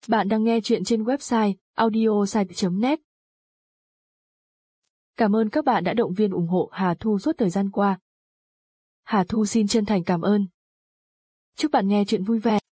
Bạn đang nghe chuyện trên website audiosite.net. Cảm ơn các bạn đã động viên ủng hộ Hà Thu suốt thời gian qua. Hà Thu xin chân thành cảm ơn. Chúc bạn nghe chuyện vui vẻ.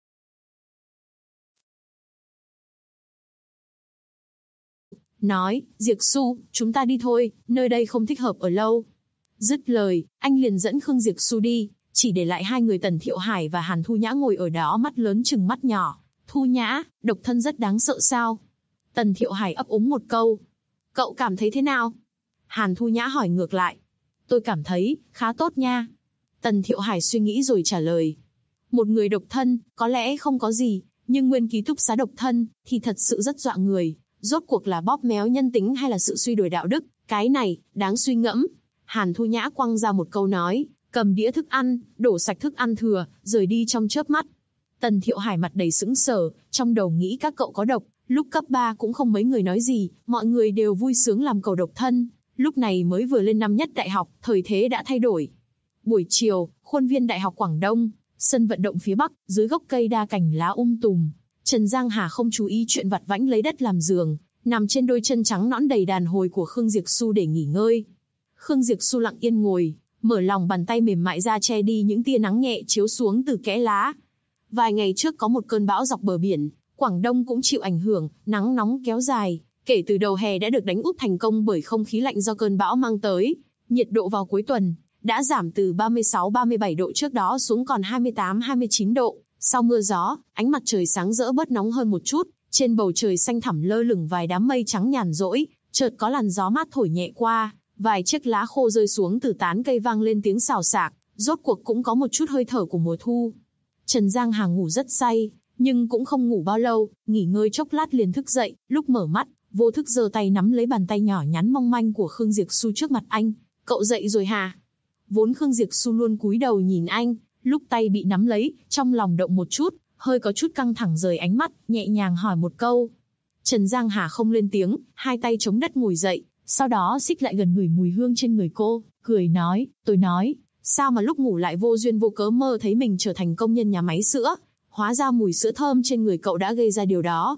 Nói, Diệc Xu, chúng ta đi thôi, nơi đây không thích hợp ở lâu. Dứt lời, anh liền dẫn Khương Diệc Xu đi, chỉ để lại hai người Tần Thiệu Hải và Hàn Thu Nhã ngồi ở đó mắt lớn chừng mắt nhỏ. Thu Nhã, độc thân rất đáng sợ sao? Tần Thiệu Hải ấp úng một câu. Cậu cảm thấy thế nào? Hàn Thu Nhã hỏi ngược lại. Tôi cảm thấy, khá tốt nha. Tần Thiệu Hải suy nghĩ rồi trả lời. Một người độc thân, có lẽ không có gì, nhưng nguyên ký túc xá độc thân, thì thật sự rất dọa người. Rốt cuộc là bóp méo nhân tính hay là sự suy đồi đạo đức, cái này, đáng suy ngẫm. Hàn Thu Nhã quăng ra một câu nói, cầm đĩa thức ăn, đổ sạch thức ăn thừa, rời đi trong chớp mắt. Tần Thiệu Hải mặt đầy sững sờ, trong đầu nghĩ các cậu có độc, lúc cấp 3 cũng không mấy người nói gì, mọi người đều vui sướng làm cậu độc thân. Lúc này mới vừa lên năm nhất đại học, thời thế đã thay đổi. Buổi chiều, khuôn viên Đại học Quảng Đông, sân vận động phía Bắc, dưới gốc cây đa cành lá tùm. Trần Giang Hà không chú ý chuyện vặt vãnh lấy đất làm giường, nằm trên đôi chân trắng nõn đầy đàn hồi của Khương Diệc Xu để nghỉ ngơi. Khương Diệc Xu lặng yên ngồi, mở lòng bàn tay mềm mại ra che đi những tia nắng nhẹ chiếu xuống từ kẽ lá. Vài ngày trước có một cơn bão dọc bờ biển, Quảng Đông cũng chịu ảnh hưởng, nắng nóng kéo dài, kể từ đầu hè đã được đánh úp thành công bởi không khí lạnh do cơn bão mang tới. Nhiệt độ vào cuối tuần đã giảm từ 36-37 độ trước đó xuống còn 28-29 độ. Sau mưa gió, ánh mặt trời sáng rỡ bớt nóng hơn một chút, trên bầu trời xanh thẳm lơ lửng vài đám mây trắng nhàn rỗi, chợt có làn gió mát thổi nhẹ qua, vài chiếc lá khô rơi xuống từ tán cây vang lên tiếng xào xạc, rốt cuộc cũng có một chút hơi thở của mùa thu. Trần Giang Hà ngủ rất say, nhưng cũng không ngủ bao lâu, nghỉ ngơi chốc lát liền thức dậy, lúc mở mắt, vô thức giơ tay nắm lấy bàn tay nhỏ nhắn mong manh của Khương Diệc Xu trước mặt anh. Cậu dậy rồi hả? Vốn Khương Diệc Xu luôn cúi đầu nhìn anh, lúc tay bị nắm lấy, trong lòng động một chút, hơi có chút căng thẳng rời ánh mắt, nhẹ nhàng hỏi một câu. Trần Giang Hà không lên tiếng, hai tay chống đất ngồi dậy, sau đó xích lại gần ngửi mùi hương trên người cô, cười nói, tôi nói, sao mà lúc ngủ lại vô duyên vô cớ mơ thấy mình trở thành công nhân nhà máy sữa, hóa ra mùi sữa thơm trên người cậu đã gây ra điều đó.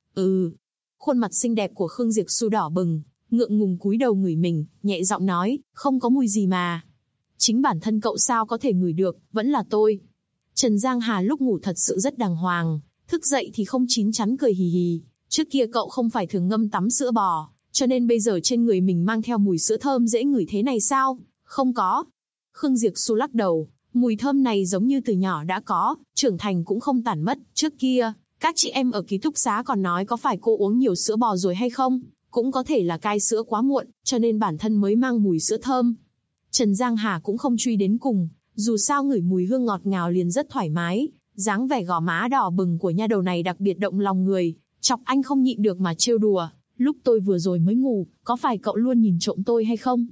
Khuôn mặt xinh đẹp của Khương Diệc Xu đỏ bừng, ngượng ngùng cúi đầu ngửi mình, nhẹ giọng nói, không có mùi gì mà. Chính bản thân cậu sao có thể ngửi được, vẫn là tôi. Trần Giang Hà lúc ngủ thật sự rất đàng hoàng, thức dậy thì không chín chắn cười hì hì. Trước kia cậu không phải thường ngâm tắm sữa bò, cho nên bây giờ trên người mình mang theo mùi sữa thơm dễ ngửi thế này sao? Không có. Khương Diệc Xu lắc đầu, mùi thơm này giống như từ nhỏ đã có, trưởng thành cũng không tản mất. Trước kia, các chị em ở ký túc xá còn nói có phải cô uống nhiều sữa bò rồi hay không? Cũng có thể là cai sữa quá muộn, cho nên bản thân mới mang mùi sữa thơm. Trần Giang Hà cũng không truy đến cùng, dù sao ngửi mùi hương ngọt ngào liền rất thoải mái, dáng vẻ gò má đỏ bừng của nha đầu này đặc biệt động lòng người, chọc anh không nhịn được mà trêu đùa. Lúc tôi vừa rồi mới ngủ, có phải cậu luôn nhìn trộm tôi hay không?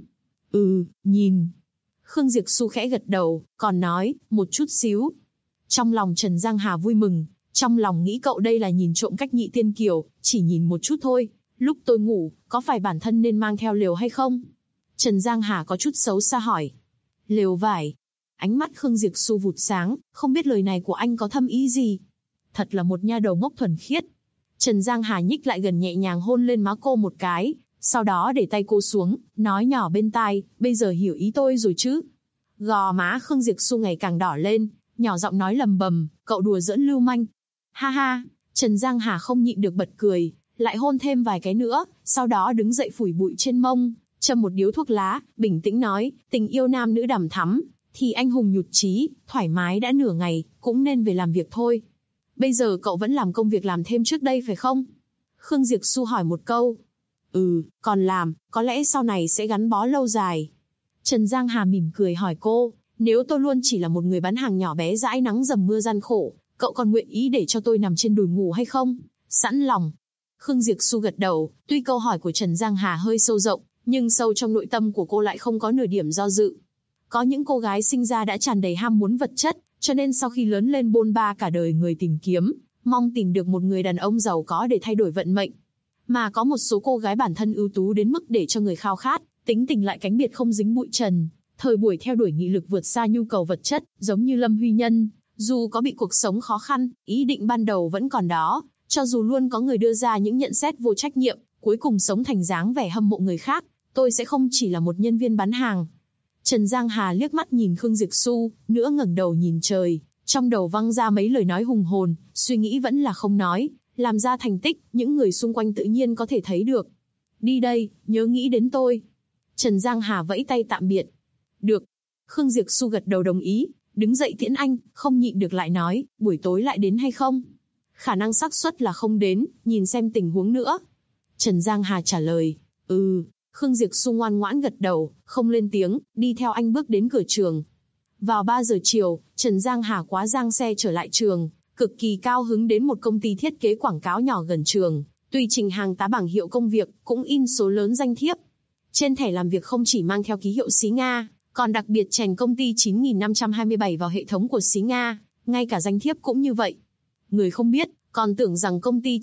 Nhìn. Khương Diệc Xu khẽ gật đầu, còn nói, một chút xíu. Trong lòng Trần Giang Hà vui mừng, trong lòng nghĩ cậu đây là nhìn trộm cách nhị tiên kiều, chỉ nhìn một chút thôi. Lúc tôi ngủ, có phải bản thân nên mang theo lều hay không? Trần Giang Hà có chút xấu xa hỏi. Lều vải. Ánh mắt Khương Diệc Xu vụt sáng, không biết lời này của anh có thâm ý gì. Thật là một nha đầu ngốc thuần khiết. Trần Giang Hà nhích lại gần nhẹ nhàng hôn lên má cô một cái, sau đó để tay cô xuống, nói nhỏ bên tai, bây giờ hiểu ý tôi rồi chứ. Gò má Khương Diệc Xu ngày càng đỏ lên, nhỏ giọng nói lầm bầm, cậu đùa giỡn lưu manh. Ha ha, Trần Giang Hà không nhịn được bật cười, lại hôn thêm vài cái nữa, sau đó đứng dậy phủi bụi trên mông, châm một điếu thuốc lá, bình tĩnh nói, tình yêu nam nữ đằm thắm, thì anh hùng nhụt chí, thoải mái đã nửa ngày, cũng nên về làm việc thôi. Bây giờ cậu vẫn làm công việc làm thêm trước đây phải không? Khương Diệc Xu hỏi một câu. Còn làm, có lẽ sau này sẽ gắn bó lâu dài. Trần Giang Hà mỉm cười hỏi cô, nếu tôi luôn chỉ là một người bán hàng nhỏ bé dãi nắng dầm mưa gian khổ, cậu còn nguyện ý để cho tôi nằm trên đùi ngủ hay không? Sẵn lòng. Khương Diệc Xu gật đầu, tuy câu hỏi của Trần Giang Hà hơi sâu rộng, nhưng sâu trong nội tâm của cô lại không có nửa điểm do dự. Có những cô gái sinh ra đã tràn đầy ham muốn vật chất, cho nên sau khi lớn lên bôn ba cả đời người tìm kiếm, mong tìm được một người đàn ông giàu có để thay đổi vận mệnh. Mà có một số cô gái bản thân ưu tú đến mức để cho người khao khát, tính tình lại cánh biệt không dính bụi trần, thời buổi theo đuổi nghị lực vượt xa nhu cầu vật chất, giống như Lâm Huy Nhân, dù có bị cuộc sống khó khăn, ý định ban đầu vẫn còn đó, Cho dù luôn có người đưa ra những nhận xét vô trách nhiệm, cuối cùng sống thành dáng vẻ hâm mộ người khác, tôi sẽ không chỉ là một nhân viên bán hàng. Trần Giang Hà liếc mắt nhìn Khương Diệp Xu, nữa ngẩng đầu nhìn trời, trong đầu văng ra mấy lời nói hùng hồn, suy nghĩ vẫn là không nói, làm ra thành tích, những người xung quanh tự nhiên có thể thấy được. Đi đây, nhớ nghĩ đến tôi. Trần Giang Hà vẫy tay tạm biệt. Được. Khương Diệp Xu gật đầu đồng ý, đứng dậy tiễn anh, không nhịn được lại nói, buổi tối lại đến hay không? Khả năng xác suất là không đến, nhìn xem tình huống nữa. Trần Giang Hà trả lời, Khương Diệp Xu ngoan ngoãn gật đầu, không lên tiếng, đi theo anh bước đến cửa trường. Vào 3 giờ chiều, Trần Giang Hà quá giang xe trở lại trường, cực kỳ cao hứng đến một công ty thiết kế quảng cáo nhỏ gần trường, tùy trình hàng tá bảng hiệu công việc, cũng in số lớn danh thiếp. Trên thẻ làm việc không chỉ mang theo ký hiệu xí Nga, còn đặc biệt chèn công ty 9527 vào hệ thống của xí Nga, ngay cả danh thiếp cũng như vậy. Người không biết, còn tưởng rằng công ty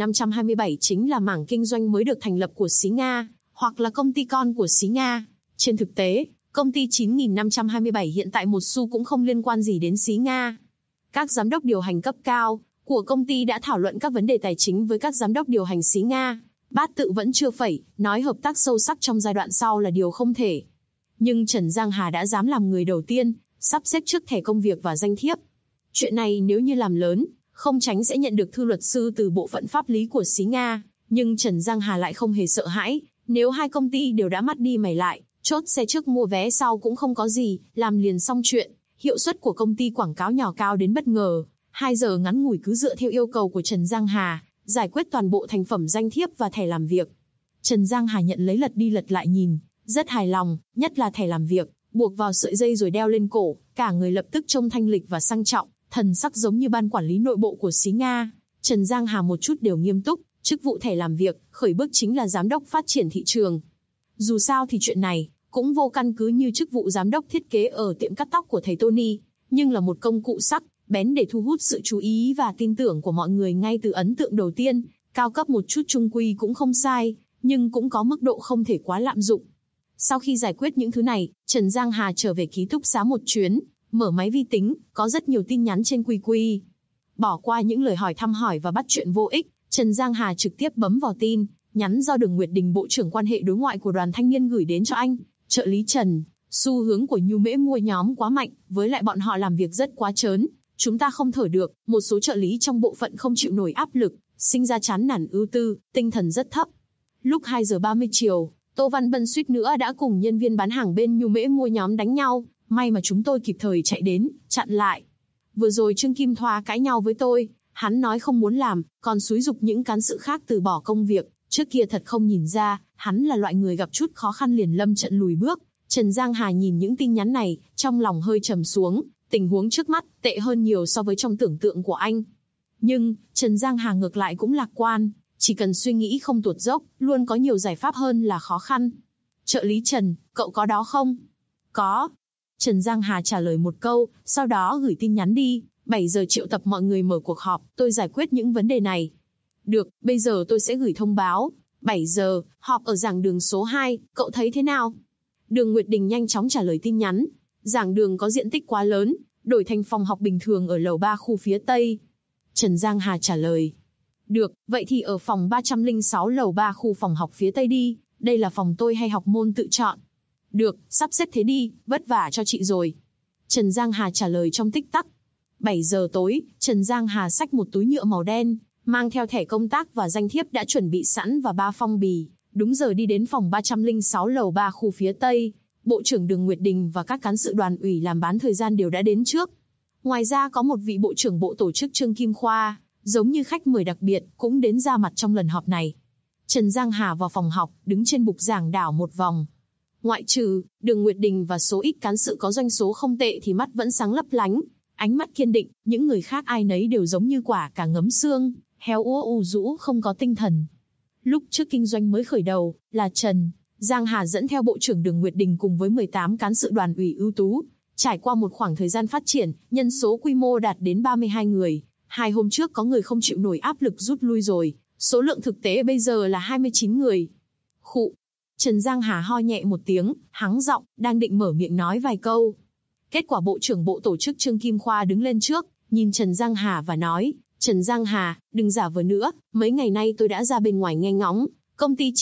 9527 chính là mảng kinh doanh mới được thành lập của xí Nga, hoặc là công ty con của xí Nga. Trên thực tế, công ty 9527 hiện tại một xu cũng không liên quan gì đến xí Nga. Các giám đốc điều hành cấp cao của công ty đã thảo luận các vấn đề tài chính với các giám đốc điều hành xí Nga. Bát tự vẫn chưa phẩy, nói hợp tác sâu sắc trong giai đoạn sau là điều không thể. Nhưng Trần Giang Hà đã dám làm người đầu tiên, sắp xếp trước thẻ công việc và danh thiếp. Chuyện này nếu như làm lớn, không tránh sẽ nhận được thư luật sư từ bộ phận pháp lý của xí Nga. Nhưng Trần Giang Hà lại không hề sợ hãi, nếu hai công ty đều đã mắt đi mày lại, chốt xe trước mua vé sau cũng không có gì, làm liền xong chuyện. Hiệu suất của công ty quảng cáo nhỏ cao đến bất ngờ, 2 giờ ngắn ngủi cứ dựa theo yêu cầu của Trần Giang Hà, giải quyết toàn bộ thành phẩm danh thiếp và thẻ làm việc. Trần Giang Hà nhận lấy lật đi lật lại nhìn, rất hài lòng, nhất là thẻ làm việc, buộc vào sợi dây rồi đeo lên cổ, cả người lập tức trông thanh lịch và sang trọng, thần sắc giống như ban quản lý nội bộ của xí Nga. Trần Giang Hà một chút đều nghiêm túc, chức vụ thẻ làm việc, khởi bước chính là giám đốc phát triển thị trường. Dù sao thì chuyện này cũng vô căn cứ như chức vụ giám đốc thiết kế ở tiệm cắt tóc của thầy Tony, nhưng là một công cụ sắc bén để thu hút sự chú ý và tin tưởng của mọi người ngay từ ấn tượng đầu tiên. Cao cấp một chút trung quy cũng không sai, nhưng cũng có mức độ không thể quá lạm dụng. Sau khi giải quyết những thứ này, Trần Giang Hà trở về ký túc xá một chuyến, mở máy vi tính, có rất nhiều tin nhắn trên QQ. Bỏ qua những lời hỏi thăm hỏi và bắt chuyện vô ích, Trần Giang Hà trực tiếp bấm vào tin nhắn do Đường Nguyệt Đình, Bộ trưởng quan hệ đối ngoại của Đoàn Thanh niên gửi đến cho anh. Trợ lý Trần, xu hướng của Nhu Mễ mua nhóm quá mạnh, với lại bọn họ làm việc rất quá trớn, chúng ta không thở được, một số trợ lý trong bộ phận không chịu nổi áp lực, sinh ra chán nản ưu tư, tinh thần rất thấp. Lúc 2 giờ 30 chiều, Tô Văn Bân suýt nữa đã cùng nhân viên bán hàng bên Nhu Mễ mua nhóm đánh nhau, may mà chúng tôi kịp thời chạy đến, chặn lại. Vừa rồi Trương Kim Thoa cãi nhau với tôi, hắn nói không muốn làm, còn xúi giục những cán sự khác từ bỏ công việc. Trước kia thật không nhìn ra, hắn là loại người gặp chút khó khăn liền lâm trận lùi bước. Trần Giang Hà nhìn những tin nhắn này, trong lòng hơi trầm xuống, tình huống trước mắt tệ hơn nhiều so với trong tưởng tượng của anh. Nhưng, Trần Giang Hà ngược lại cũng lạc quan, chỉ cần suy nghĩ không tuột dốc, luôn có nhiều giải pháp hơn là khó khăn. Trợ lý Trần, cậu có đó không? Có. Trần Giang Hà trả lời một câu, sau đó gửi tin nhắn đi, 7 giờ triệu tập mọi người mở cuộc họp, tôi giải quyết những vấn đề này. Được, bây giờ tôi sẽ gửi thông báo. 7 giờ, họp ở giảng đường số 2, cậu thấy thế nào? Đường Nguyệt Đình nhanh chóng trả lời tin nhắn. Giảng đường có diện tích quá lớn, đổi thành phòng học bình thường ở lầu 3 khu phía Tây. Trần Giang Hà trả lời. Được, vậy thì ở phòng 306 lầu 3 khu phòng học phía Tây đi, đây là phòng tôi hay học môn tự chọn. Được, sắp xếp thế đi, vất vả cho chị rồi. Trần Giang Hà trả lời trong tích tắc. 7 giờ tối, Trần Giang Hà xách một túi nhựa màu đen, mang theo thẻ công tác và danh thiếp đã chuẩn bị sẵn và 3 phong bì, đúng giờ đi đến phòng 306 lầu 3 khu phía Tây. Bộ trưởng Đường Nguyệt Đình và các cán sự đoàn ủy làm bán thời gian đều đã đến trước. Ngoài ra có một vị bộ trưởng bộ tổ chức Trương Kim Khoa, giống như khách mời đặc biệt, cũng đến ra mặt trong lần họp này. Trần Giang Hà vào phòng học, đứng trên bục giảng đảo một vòng. Ngoại trừ Đường Nguyệt Đình và số ít cán sự có doanh số không tệ thì mắt vẫn sáng lấp lánh, ánh mắt kiên định, những người khác ai nấy đều giống như quả cà ngấm xương, héo úa ù rũ không có tinh thần. Lúc trước kinh doanh mới khởi đầu, là Trần Giang Hà dẫn theo Bộ trưởng Đường Nguyệt Đình cùng với 18 cán sự đoàn ủy ưu tú, trải qua một khoảng thời gian phát triển, nhân số quy mô đạt đến 32 người. 2 hôm trước có người không chịu nổi áp lực rút lui rồi, số lượng thực tế bây giờ là 29 người. Khụ. Trần Giang Hà ho nhẹ một tiếng, hắng giọng, đang định mở miệng nói vài câu. Kết quả Bộ trưởng Bộ tổ chức Trương Kim Khoa đứng lên trước, nhìn Trần Giang Hà và nói, Trần Giang Hà, đừng giả vờ nữa, mấy ngày nay tôi đã ra bên ngoài nghe ngóng, công ty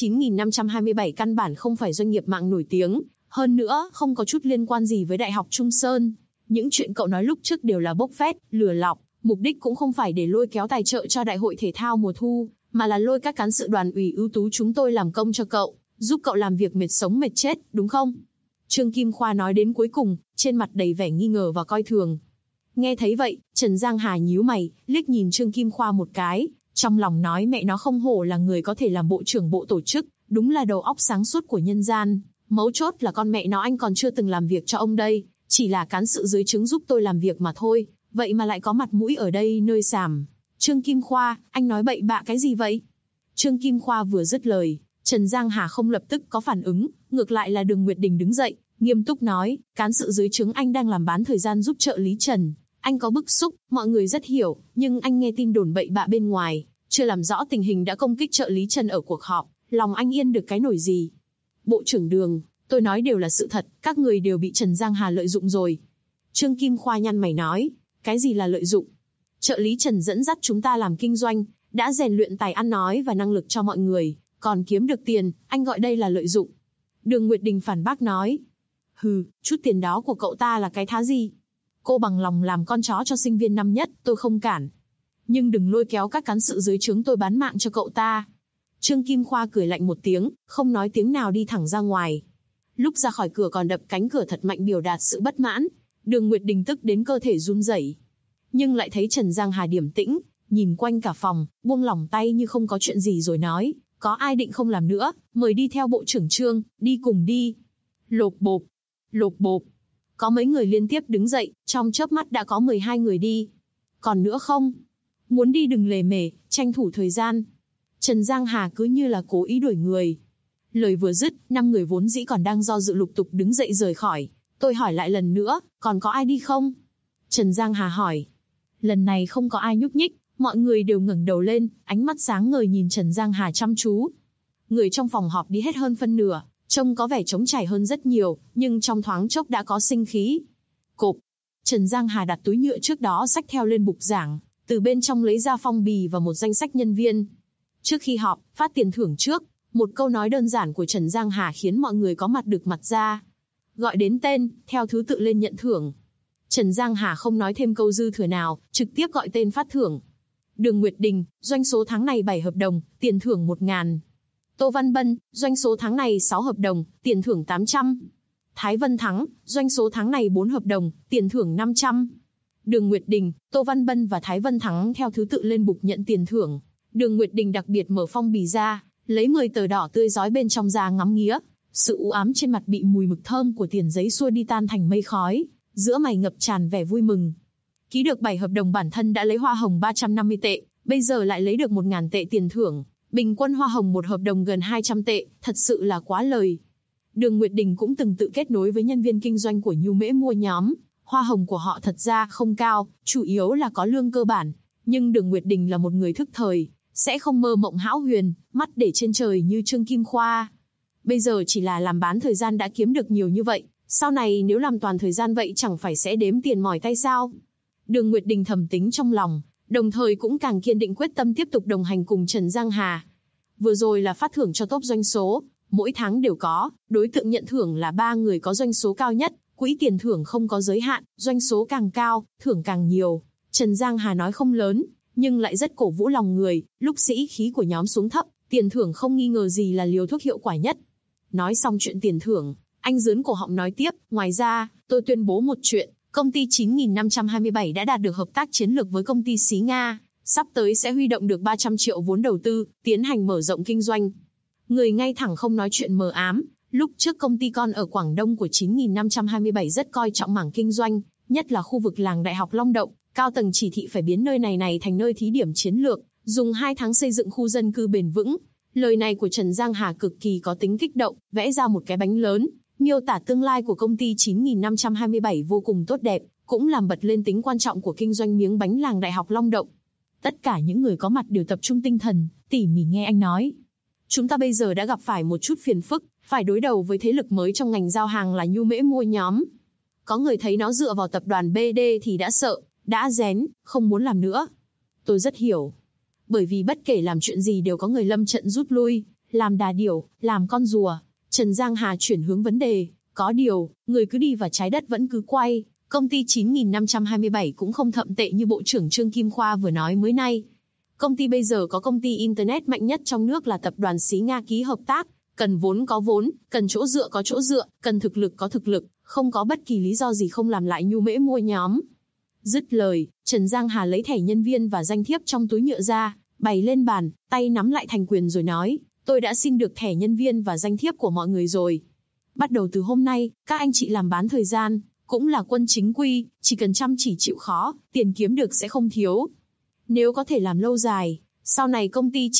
9527 căn bản không phải doanh nghiệp mạng nổi tiếng, hơn nữa không có chút liên quan gì với Đại học Trung Sơn. Những chuyện cậu nói lúc trước đều là bốc phét, lừa lọc, mục đích cũng không phải để lôi kéo tài trợ cho đại hội thể thao mùa thu, mà là lôi các cán sự đoàn ủy ưu tú chúng tôi làm công cho cậu, giúp cậu làm việc mệt sống mệt chết, đúng không? Trương Kim Khoa nói đến cuối cùng, trên mặt đầy vẻ nghi ngờ và coi thường. Nghe thấy vậy, Trần Giang Hà nhíu mày, liếc nhìn Trương Kim Khoa một cái, trong lòng nói mẹ nó không hổ là người có thể làm bộ trưởng bộ tổ chức, đúng là đầu óc sáng suốt của nhân gian. Mấu chốt là con mẹ nó anh còn chưa từng làm việc cho ông đây, chỉ là cán sự dưới trướng giúp tôi làm việc mà thôi, vậy mà lại có mặt mũi ở đây nơi sàm. Trương Kim Khoa, anh nói bậy bạ cái gì vậy? Trương Kim Khoa vừa dứt lời, Trần Giang Hà không lập tức có phản ứng, ngược lại là Đường Nguyệt Đình đứng dậy, nghiêm túc nói, cán sự dưới trướng anh đang làm bán thời gian giúp trợ lý Trần. Anh có bức xúc, mọi người rất hiểu, nhưng anh nghe tin đồn bậy bạ bên ngoài, chưa làm rõ tình hình đã công kích trợ lý Trần ở cuộc họp, lòng anh yên được cái nổi gì? Bộ trưởng Đường, tôi nói đều là sự thật, các người đều bị Trần Giang Hà lợi dụng rồi. Trương Kim Khoa nhăn mày nói, cái gì là lợi dụng? Trợ lý Trần dẫn dắt chúng ta làm kinh doanh, đã rèn luyện tài ăn nói và năng lực cho mọi người, còn kiếm được tiền, anh gọi đây là lợi dụng. Đường Nguyệt Đình phản bác nói, hừ, chút tiền đó của cậu ta là cái thá gì? Cô bằng lòng làm con chó cho sinh viên năm nhất, tôi không cản. Nhưng đừng lôi kéo các cán sự dưới trướng tôi bán mạng cho cậu ta. Trương Kim Khoa cười lạnh một tiếng, không nói tiếng nào đi thẳng ra ngoài. Lúc ra khỏi cửa còn đập cánh cửa thật mạnh biểu đạt sự bất mãn. Đường Nguyệt Đình tức đến cơ thể run rẩy, nhưng lại thấy Trần Giang Hà điềm tĩnh, nhìn quanh cả phòng, buông lỏng tay như không có chuyện gì rồi nói, có ai định không làm nữa, mời đi theo bộ trưởng Trương, đi cùng đi. Lộp bộp, lộp bộp. Có mấy người liên tiếp đứng dậy, trong chớp mắt đã có 12 người đi. Còn nữa không? Muốn đi đừng lề mề, tranh thủ thời gian. Trần Giang Hà cứ như là cố ý đuổi người. Lời vừa dứt, 5 người vốn dĩ còn đang do dự lục tục đứng dậy rời khỏi. Tôi hỏi lại lần nữa, còn có ai đi không? Trần Giang Hà hỏi. Lần này không có ai nhúc nhích, mọi người đều ngẩng đầu lên, ánh mắt sáng ngời nhìn Trần Giang Hà chăm chú. Người trong phòng họp đi hết hơn phân nửa, trông có vẻ trống trải hơn rất nhiều, nhưng trong thoáng chốc đã có sinh khí. Cộp. Trần Giang Hà đặt túi nhựa trước đó xách theo lên bục giảng, từ bên trong lấy ra phong bì và một danh sách nhân viên. Trước khi họp, phát tiền thưởng trước, một câu nói đơn giản của Trần Giang Hà khiến mọi người có mặt được mặt ra. Gọi đến tên, theo thứ tự lên nhận thưởng. Trần Giang Hà không nói thêm câu dư thừa nào, trực tiếp gọi tên phát thưởng. Đường Nguyệt Đình, doanh số tháng này 7 hợp đồng, tiền thưởng 1.000. Tô Văn Bân, doanh số tháng này 6 hợp đồng, tiền thưởng 800. Thái Vân Thắng, doanh số tháng này 4 hợp đồng, tiền thưởng 500. Đường Nguyệt Đình, Tô Văn Bân và Thái Vân Thắng theo thứ tự lên bục nhận tiền thưởng. Đường Nguyệt Đình đặc biệt mở phong bì ra, lấy 10 tờ đỏ tươi rói bên trong ra ngắm nghía. Sự u ám trên mặt bị mùi mực thơm của tiền giấy xua đi tan thành mây khói, giữa mày ngập tràn vẻ vui mừng. Ký được 7 hợp đồng bản thân đã lấy hoa hồng 350 tệ, bây giờ lại lấy được 1.000 tệ tiền thưởng. Bình quân hoa hồng một hợp đồng gần 200 tệ, thật sự là quá lời. Đường Nguyệt Đình cũng từng tự kết nối với nhân viên kinh doanh của Nhu Mễ mua nhóm. Hoa hồng của họ thật ra không cao, chủ yếu là có lương cơ bản. Nhưng Đường Nguyệt Đình là một người thức thời, sẽ không mơ mộng hão huyền, mắt để trên trời như Trương Kim Khoa. Bây giờ chỉ là làm bán thời gian đã kiếm được nhiều như vậy, sau này nếu làm toàn thời gian vậy chẳng phải sẽ đếm tiền mỏi tay sao? Đường Nguyệt Đình thầm tính trong lòng, đồng thời cũng càng kiên định quyết tâm tiếp tục đồng hành cùng Trần Giang Hà. Vừa rồi là phát thưởng cho top doanh số, mỗi tháng đều có, đối tượng nhận thưởng là 3 người có doanh số cao nhất, quỹ tiền thưởng không có giới hạn, doanh số càng cao, thưởng càng nhiều. Trần Giang Hà nói không lớn, nhưng lại rất cổ vũ lòng người, lúc sĩ khí của nhóm xuống thấp, tiền thưởng không nghi ngờ gì là liều thuốc hiệu quả nhất. Nói xong chuyện tiền thưởng, anh dướn cổ họng nói tiếp, ngoài ra, tôi tuyên bố một chuyện, công ty 9527 đã đạt được hợp tác chiến lược với công ty Xí Nga, sắp tới sẽ huy động được 300 triệu vốn đầu tư, tiến hành mở rộng kinh doanh. Người ngay thẳng không nói chuyện mờ ám, lúc trước công ty con ở Quảng Đông của 9527 rất coi trọng mảng kinh doanh, nhất là khu vực làng Đại học Long Động, cao tầng chỉ thị phải biến nơi này thành nơi thí điểm chiến lược, dùng 2 tháng xây dựng khu dân cư bền vững. Lời này của Trần Giang Hà cực kỳ có tính kích động, vẽ ra một cái bánh lớn, miêu tả tương lai của công ty 9527 vô cùng tốt đẹp, cũng làm bật lên tính quan trọng của kinh doanh miếng bánh làng Đại học Long Động. Tất cả những người có mặt đều tập trung tinh thần, tỉ mỉ nghe anh nói. Chúng ta bây giờ đã gặp phải một chút phiền phức, phải đối đầu với thế lực mới trong ngành giao hàng là Nhu Mễ mua nhóm. Có người thấy nó dựa vào tập đoàn BD thì đã sợ, đã rén, không muốn làm nữa. tôi rất hiểu. Bởi vì bất kể làm chuyện gì đều có người lâm trận rút lui, làm đà điểu, làm con rùa. Trần Giang Hà chuyển hướng vấn đề, có điều, người cứ đi và trái đất vẫn cứ quay. Công ty 9527 cũng không thậm tệ như Bộ trưởng Trương Kim Khoa vừa nói mới nay. Công ty bây giờ có công ty Internet mạnh nhất trong nước là tập đoàn Xí Nga ký hợp tác, cần vốn có vốn, cần chỗ dựa có chỗ dựa, cần thực lực có thực lực, không có bất kỳ lý do gì không làm lại nhu mễ mua nhóm. Dứt lời, Trần Giang Hà lấy thẻ nhân viên và danh thiếp trong túi nhựa ra, bày lên bàn, tay nắm lại thành quyền rồi nói, tôi đã xin được thẻ nhân viên và danh thiếp của mọi người rồi. Bắt đầu từ hôm nay, các anh chị làm bán thời gian, cũng là quân chính quy, chỉ cần chăm chỉ chịu khó, tiền kiếm được sẽ không thiếu. Nếu có thể làm lâu dài, sau này công ty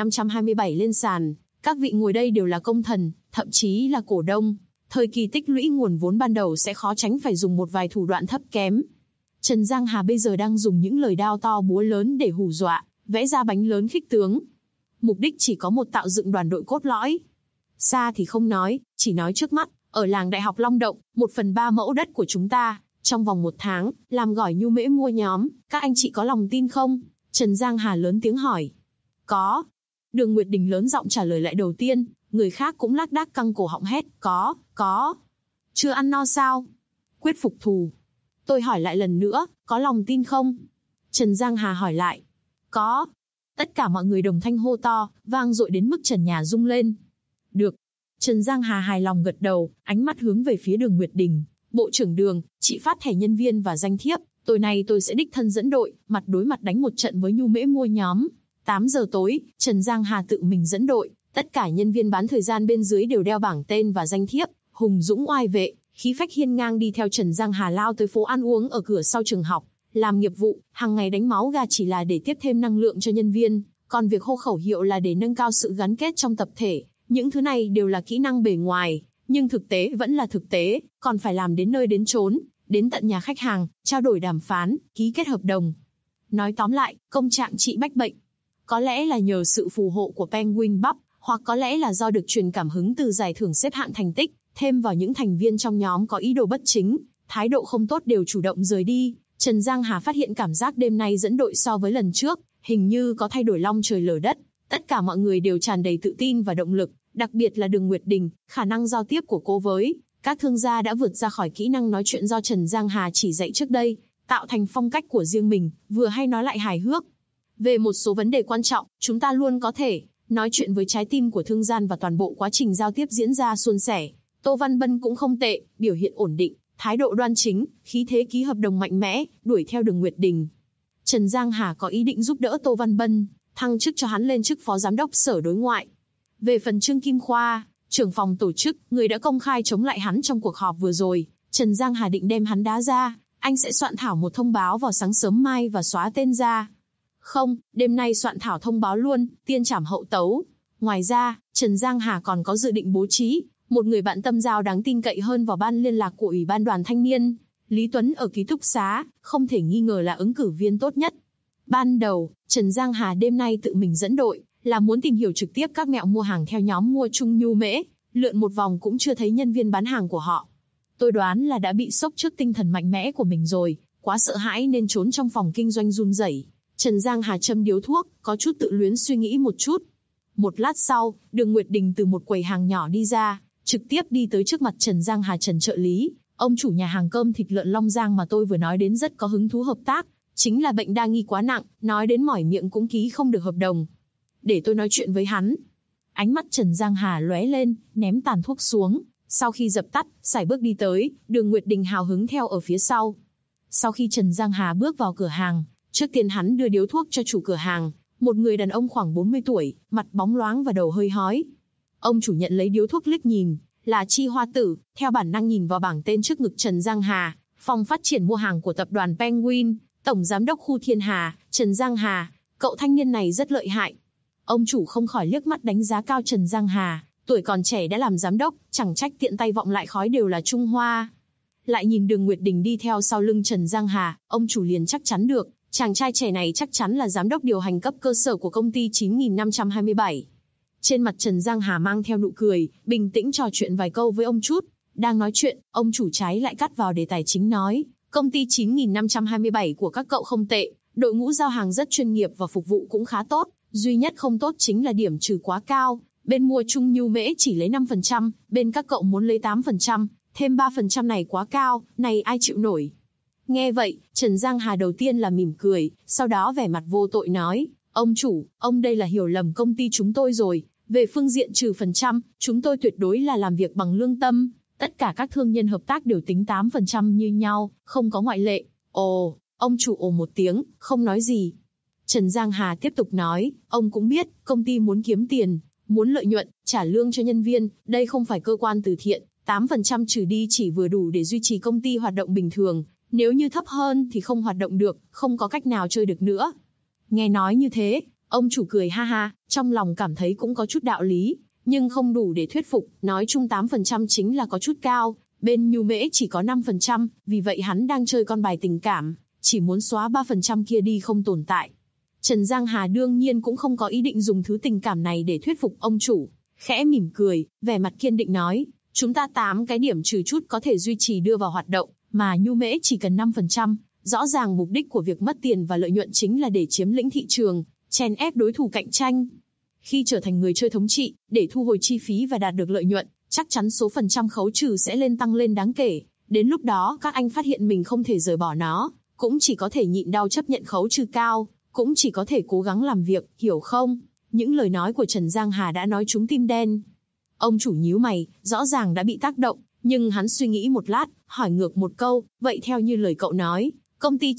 9527 lên sàn, các vị ngồi đây đều là công thần, thậm chí là cổ đông. Thời kỳ tích lũy nguồn vốn ban đầu sẽ khó tránh phải dùng một vài thủ đoạn thấp kém. Trần Giang Hà bây giờ đang dùng những lời đao to búa lớn để hù dọa, vẽ ra bánh lớn khích tướng. Mục đích chỉ có một, tạo dựng đoàn đội cốt lõi. Xa thì không nói, chỉ nói trước mắt, ở làng Đại học Long Động, 1/3 mẫu đất của chúng ta, trong vòng 1 tháng, làm gỏi nhu mễ mua nhóm, các anh chị có lòng tin không? Trần Giang Hà lớn tiếng hỏi. Có. Đường Nguyệt Đình lớn giọng trả lời lại đầu tiên, người khác cũng lác đác căng cổ họng hét, có. Chưa ăn no sao? Quyết phục thù. Tôi hỏi lại lần nữa, có lòng tin không? Trần Giang Hà hỏi lại. Có. Tất cả mọi người đồng thanh hô to, vang dội đến mức trần nhà rung lên. Được. Trần Giang Hà hài lòng gật đầu, ánh mắt hướng về phía Đường Nguyệt Đình. Bộ trưởng Đường, chị phát thẻ nhân viên và danh thiếp, tối nay tôi sẽ đích thân dẫn đội, mặt đối mặt đánh một trận với nhu mễ mua nhóm. 8 giờ tối, Trần Giang Hà tự mình dẫn đội, tất cả nhân viên bán thời gian bên dưới đều đeo bảng tên và danh thiếp, hùng dũng oai vệ, khí phách hiên ngang đi theo Trần Giang Hà lao tới phố ăn uống ở cửa sau trường học, làm nghiệp vụ, hàng ngày đánh máu gà chỉ là để tiếp thêm năng lượng cho nhân viên, còn việc hô khẩu hiệu là để nâng cao sự gắn kết trong tập thể, những thứ này đều là kỹ năng bề ngoài, nhưng thực tế vẫn là thực tế, còn phải làm đến nơi đến chốn, đến tận nhà khách hàng, trao đổi đàm phán, ký kết hợp đồng. Nói tóm lại, công trạng trị bách bệnh. Có lẽ là nhờ sự phù hộ của Penguin Pub, hoặc có lẽ là do được truyền cảm hứng từ giải thưởng xếp hạng thành tích, thêm vào những thành viên trong nhóm có ý đồ bất chính, thái độ không tốt đều chủ động rời đi. Trần Giang Hà phát hiện cảm giác đêm nay dẫn đội so với lần trước, hình như có thay đổi long trời lở đất. Tất cả mọi người đều tràn đầy tự tin và động lực, đặc biệt là Đường Nguyệt Đình, khả năng giao tiếp của cô với các thương gia đã vượt ra khỏi kỹ năng nói chuyện do Trần Giang Hà chỉ dạy trước đây, tạo thành phong cách của riêng mình, vừa hay nói lại hài hước. Về một số vấn đề quan trọng, chúng ta luôn có thể nói chuyện với trái tim của thương gian và toàn bộ quá trình giao tiếp diễn ra suôn sẻ. Tô Văn Bân cũng không tệ, biểu hiện ổn định, thái độ đoan chính, khí thế ký hợp đồng mạnh mẽ, đuổi theo Đường Nguyệt Đình. Trần Giang Hà có ý định giúp đỡ Tô Văn Bân, thăng chức cho hắn lên chức phó giám đốc Sở Đối ngoại. Về phần Trương Kim Khoa, trưởng phòng tổ chức, người đã công khai chống lại hắn trong cuộc họp vừa rồi, Trần Giang Hà định đem hắn đá ra, anh sẽ soạn thảo một thông báo vào sáng sớm mai và xóa tên ra. Không, đêm nay soạn thảo thông báo luôn, tiên trảm hậu tấu. Ngoài ra, Trần Giang Hà còn có dự định bố trí một người bạn tâm giao đáng tin cậy hơn vào ban liên lạc của Ủy ban Đoàn Thanh niên. Lý Tuấn ở ký túc xá, không thể nghi ngờ là ứng cử viên tốt nhất. Ban đầu, Trần Giang Hà đêm nay tự mình dẫn đội, là muốn tìm hiểu trực tiếp các mẹo mua hàng theo nhóm mua chung nhu mễ, lượn một vòng cũng chưa thấy nhân viên bán hàng của họ. Tôi đoán là đã bị sốc trước tinh thần mạnh mẽ của mình rồi, quá sợ hãi nên trốn trong phòng kinh doanh run rẩy. Trần Giang Hà châm điếu thuốc, có chút tự luyến suy nghĩ một chút. Một lát sau, Đường Nguyệt Đình từ một quầy hàng nhỏ đi ra, trực tiếp đi tới trước mặt Trần Giang Hà. Trần trợ lý, ông chủ nhà hàng cơm thịt lợn Long Giang mà tôi vừa nói đến rất có hứng thú hợp tác, chính là bệnh đa nghi quá nặng, nói đến mỏi miệng cũng ký không được hợp đồng. Để tôi nói chuyện với hắn. Ánh mắt Trần Giang Hà lóe lên, ném tàn thuốc xuống, sau khi dập tắt, sải bước đi tới, Đường Nguyệt Đình hào hứng theo ở phía sau. Sau khi Trần Giang Hà bước vào cửa hàng, trước tiên hắn đưa điếu thuốc cho chủ cửa hàng, một người đàn ông khoảng 40 tuổi, mặt bóng loáng và đầu hơi hói. Ông chủ nhận lấy điếu thuốc liếc nhìn, là Chi Hoa Tử, theo bản năng nhìn vào bảng tên trước ngực Trần Giang Hà, phòng phát triển mua hàng của tập đoàn Penguin, tổng giám đốc khu Thiên Hà, Trần Giang Hà, cậu thanh niên này rất lợi hại. Ông chủ không khỏi liếc mắt đánh giá cao Trần Giang Hà, tuổi còn trẻ đã làm giám đốc, chẳng trách tiện tay vọng lại khói đều là Trung Hoa. Lại nhìn Đường Nguyệt Đình đi theo sau lưng Trần Giang Hà, ông chủ liền chắc chắn được, chàng trai trẻ này chắc chắn là giám đốc điều hành cấp cơ sở của công ty 9527. Trên mặt Trần Giang Hà mang theo nụ cười, bình tĩnh trò chuyện vài câu với ông chút. Đang nói chuyện, ông chủ trái lại cắt vào đề tài chính nói, công ty 9527 của các cậu không tệ, Đội ngũ giao hàng rất chuyên nghiệp và phục vụ cũng khá tốt, duy nhất không tốt chính là điểm trừ quá cao. Bên mua chung nhu mễ chỉ lấy 5%, bên các cậu muốn lấy 8%, thêm 3% này quá cao, này ai chịu nổi. Nghe vậy, Trần Giang Hà đầu tiên là mỉm cười, sau đó vẻ mặt vô tội nói, ông chủ, ông đây là hiểu lầm công ty chúng tôi rồi, về phương diện trừ phần trăm, chúng tôi tuyệt đối là làm việc bằng lương tâm, tất cả các thương nhân hợp tác đều tính 8% như nhau, không có ngoại lệ. Ồ, ông chủ ồ một tiếng, không nói gì. Trần Giang Hà tiếp tục nói, ông cũng biết, công ty muốn kiếm tiền, muốn lợi nhuận, trả lương cho nhân viên, đây không phải cơ quan từ thiện, 8% trừ đi chỉ vừa đủ để duy trì công ty hoạt động bình thường, nếu như thấp hơn thì không hoạt động được, không có cách nào chơi được nữa. Nghe nói như thế, ông chủ cười ha ha, trong lòng cảm thấy cũng có chút đạo lý, nhưng không đủ để thuyết phục, nói chung 8% chính là có chút cao, bên nhu mễ chỉ có 5%, vì vậy hắn đang chơi con bài tình cảm, chỉ muốn xóa 3% kia đi không tồn tại. Trần Giang Hà đương nhiên cũng không có ý định dùng thứ tình cảm này để thuyết phục ông chủ, khẽ mỉm cười, vẻ mặt kiên định nói, chúng ta 8 cái điểm trừ chút có thể duy trì đưa vào hoạt động, mà nhu mễ chỉ cần 5%, rõ ràng mục đích của việc mất tiền và lợi nhuận chính là để chiếm lĩnh thị trường, chèn ép đối thủ cạnh tranh. Khi trở thành người chơi thống trị, để thu hồi chi phí và đạt được lợi nhuận, chắc chắn số phần trăm khấu trừ sẽ tăng lên đáng kể, đến lúc đó các anh phát hiện mình không thể rời bỏ nó, cũng chỉ có thể nhịn đau chấp nhận khấu trừ cao, cũng chỉ có thể cố gắng làm việc, hiểu không? Những lời nói của Trần Giang Hà đã nói trúng tim đen. Ông chủ nhíu mày, rõ ràng đã bị tác động, nhưng hắn suy nghĩ một lát, hỏi ngược một câu, vậy theo như lời cậu nói, công ty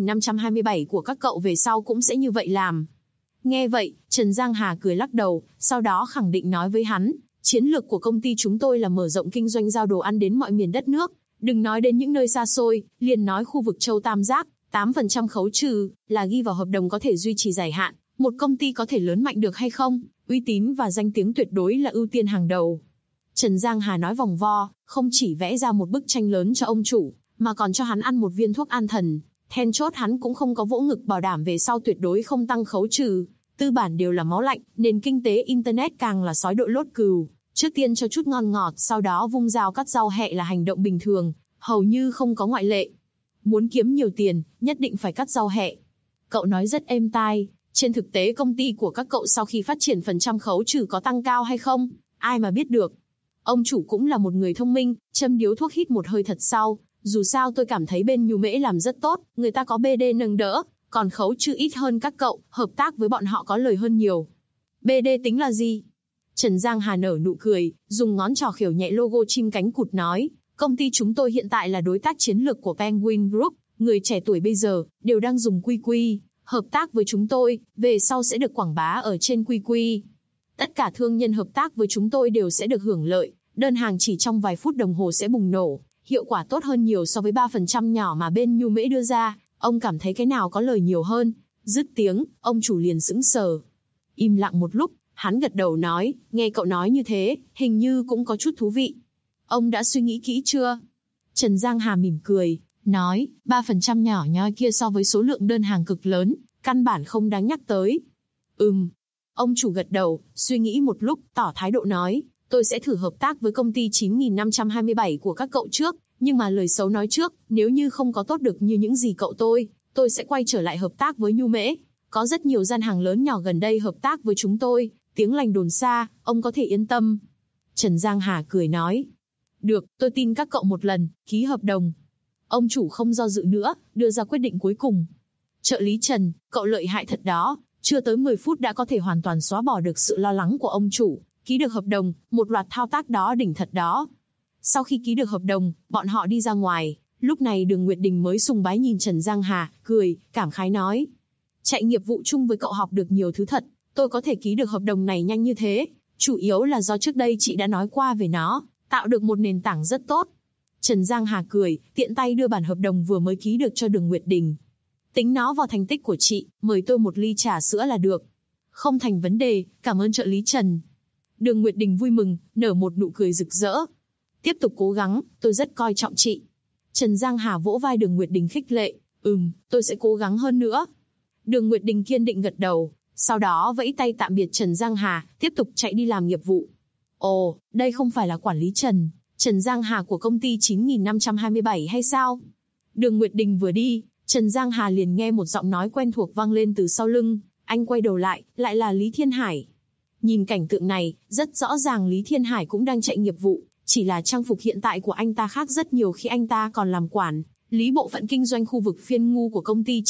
9527 của các cậu về sau cũng sẽ như vậy làm. Nghe vậy, Trần Giang Hà cười lắc đầu, sau đó khẳng định nói với hắn, chiến lược của công ty chúng tôi là mở rộng kinh doanh giao đồ ăn đến mọi miền đất nước, đừng nói đến những nơi xa xôi, liền nói khu vực Châu Tam Giác, 8% khấu trừ, là ghi vào hợp đồng có thể duy trì dài hạn, một công ty có thể lớn mạnh được hay không, uy tín và danh tiếng tuyệt đối là ưu tiên hàng đầu. Trần Giang Hà nói vòng vo, không chỉ vẽ ra một bức tranh lớn cho ông chủ, mà còn cho hắn ăn một viên thuốc an thần. Then chốt hắn cũng không có vỗ ngực bảo đảm về sau tuyệt đối không tăng khấu trừ. Tư bản đều là máu lạnh, nền kinh tế Internet càng là sói đội lốt cừu. Trước tiên cho chút ngon ngọt, sau đó vung dao cắt rau hẹ là hành động bình thường, hầu như không có ngoại lệ. Muốn kiếm nhiều tiền, nhất định phải cắt rau hẹ. Cậu nói rất êm tai, trên thực tế công ty của các cậu sau khi phát triển phần trăm khấu trừ có tăng cao hay không, ai mà biết được. Ông chủ cũng là một người thông minh, châm điếu thuốc hít một hơi thật sau, dù sao tôi cảm thấy bên nhu mễ làm rất tốt, người ta có BD nâng đỡ, còn khấu trừ ít hơn các cậu, hợp tác với bọn họ có lời hơn nhiều. BD tính là gì? Trần Giang Hà nở nụ cười, dùng ngón trỏ khều nhẹ logo chim cánh cụt nói, công ty chúng tôi hiện tại là đối tác chiến lược của Penguin Group, người trẻ tuổi bây giờ đều đang dùng QQ, hợp tác với chúng tôi, về sau sẽ được quảng bá ở trên QQ. Tất cả thương nhân hợp tác với chúng tôi đều sẽ được hưởng lợi, đơn hàng chỉ trong vài phút đồng hồ sẽ bùng nổ, hiệu quả tốt hơn nhiều so với 3% nhỏ mà bên nhu mễ đưa ra, ông cảm thấy cái nào có lời nhiều hơn? Dứt tiếng, ông chủ liền sững sờ. Im lặng một lúc, hắn gật đầu nói, nghe cậu nói như thế, hình như cũng có chút thú vị. Ông đã suy nghĩ kỹ chưa? Trần Giang Hà mỉm cười, nói, 3% nhỏ nhoi kia so với số lượng đơn hàng cực lớn, căn bản không đáng nhắc tới. Ông chủ gật đầu, suy nghĩ một lúc, tỏ thái độ nói, tôi sẽ thử hợp tác với công ty 9527 của các cậu trước, nhưng mà lời xấu nói trước, nếu như không có tốt được như những gì cậu tôi sẽ quay trở lại hợp tác với nhu mễ. Có rất nhiều gian hàng lớn nhỏ gần đây hợp tác với chúng tôi, tiếng lành đồn xa, ông có thể yên tâm. Trần Giang Hà cười nói, được, tôi tin các cậu một lần, ký hợp đồng. Ông chủ không do dự nữa, đưa ra quyết định cuối cùng. Trợ lý Trần, cậu lợi hại thật đó, chưa tới 10 phút đã có thể hoàn toàn xóa bỏ được sự lo lắng của ông chủ, ký được hợp đồng, một loạt thao tác đó đỉnh thật đó. Sau khi ký được hợp đồng, bọn họ đi ra ngoài, lúc này Đường Nguyệt Đình mới sùng bái nhìn Trần Giang Hà, cười, cảm khái nói. Chạy nghiệp vụ chung với cậu học được nhiều thứ thật, tôi có thể ký được hợp đồng này nhanh như thế, chủ yếu là do trước đây chị đã nói qua về nó, tạo được một nền tảng rất tốt. Trần Giang Hà cười, tiện tay đưa bản hợp đồng vừa mới ký được cho Đường Nguyệt Đình. Tính nó vào thành tích của chị, mời tôi một ly trà sữa là được. Không thành vấn đề, cảm ơn trợ lý Trần. Đường Nguyệt Đình vui mừng, nở một nụ cười rực rỡ. Tiếp tục cố gắng, tôi rất coi trọng chị. Trần Giang Hà vỗ vai Đường Nguyệt Đình khích lệ, tôi sẽ cố gắng hơn nữa. Đường Nguyệt Đình kiên định gật đầu, sau đó vẫy tay tạm biệt Trần Giang Hà, tiếp tục chạy đi làm nghiệp vụ. Ồ, đây không phải là quản lý Trần Giang Hà của công ty 9527 hay sao? Đường Nguyệt Đình vừa đi, Trần Giang Hà liền nghe một giọng nói quen thuộc vang lên từ sau lưng, anh quay đầu lại là Lý Thiên Hải. Nhìn cảnh tượng này, rất rõ ràng Lý Thiên Hải cũng đang chạy nghiệp vụ, chỉ là trang phục hiện tại của anh ta khác rất nhiều khi anh ta còn làm quản lý bộ phận kinh doanh khu vực phiên ngu của công ty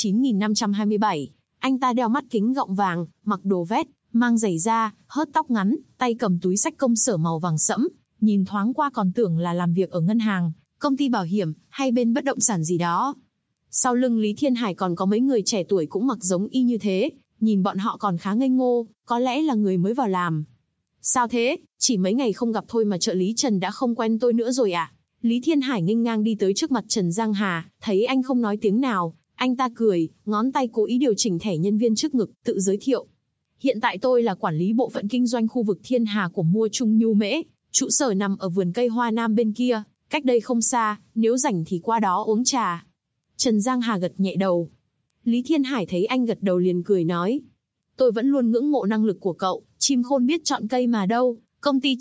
9527. Anh ta đeo mắt kính gọng vàng, mặc đồ vest, mang giày da, hớt tóc ngắn, tay cầm túi xách công sở màu vàng sẫm, nhìn thoáng qua còn tưởng là làm việc ở ngân hàng, công ty bảo hiểm, hay bên bất động sản gì đó. Sau lưng Lý Thiên Hải còn có mấy người trẻ tuổi cũng mặc giống y như thế, nhìn bọn họ còn khá ngây ngô, có lẽ là người mới vào làm. Sao thế, chỉ mấy ngày không gặp thôi mà trợ lý Trần đã không quen tôi nữa rồi à? Lý Thiên Hải nghênh ngang đi tới trước mặt Trần Giang Hà, thấy anh không nói tiếng nào, anh ta cười, ngón tay cố ý điều chỉnh thẻ nhân viên trước ngực, tự giới thiệu. Hiện tại tôi là quản lý bộ phận kinh doanh khu vực Thiên Hà của Mua Trung Nhu Mễ, trụ sở nằm ở vườn cây hoa nam bên kia, cách đây không xa, nếu rảnh thì qua đó uống trà. Trần Giang Hà gật nhẹ đầu. Lý Thiên Hải thấy anh gật đầu liền cười nói. Tôi vẫn luôn ngưỡng mộ năng lực của cậu, chim khôn biết chọn cây mà đâu. Công ty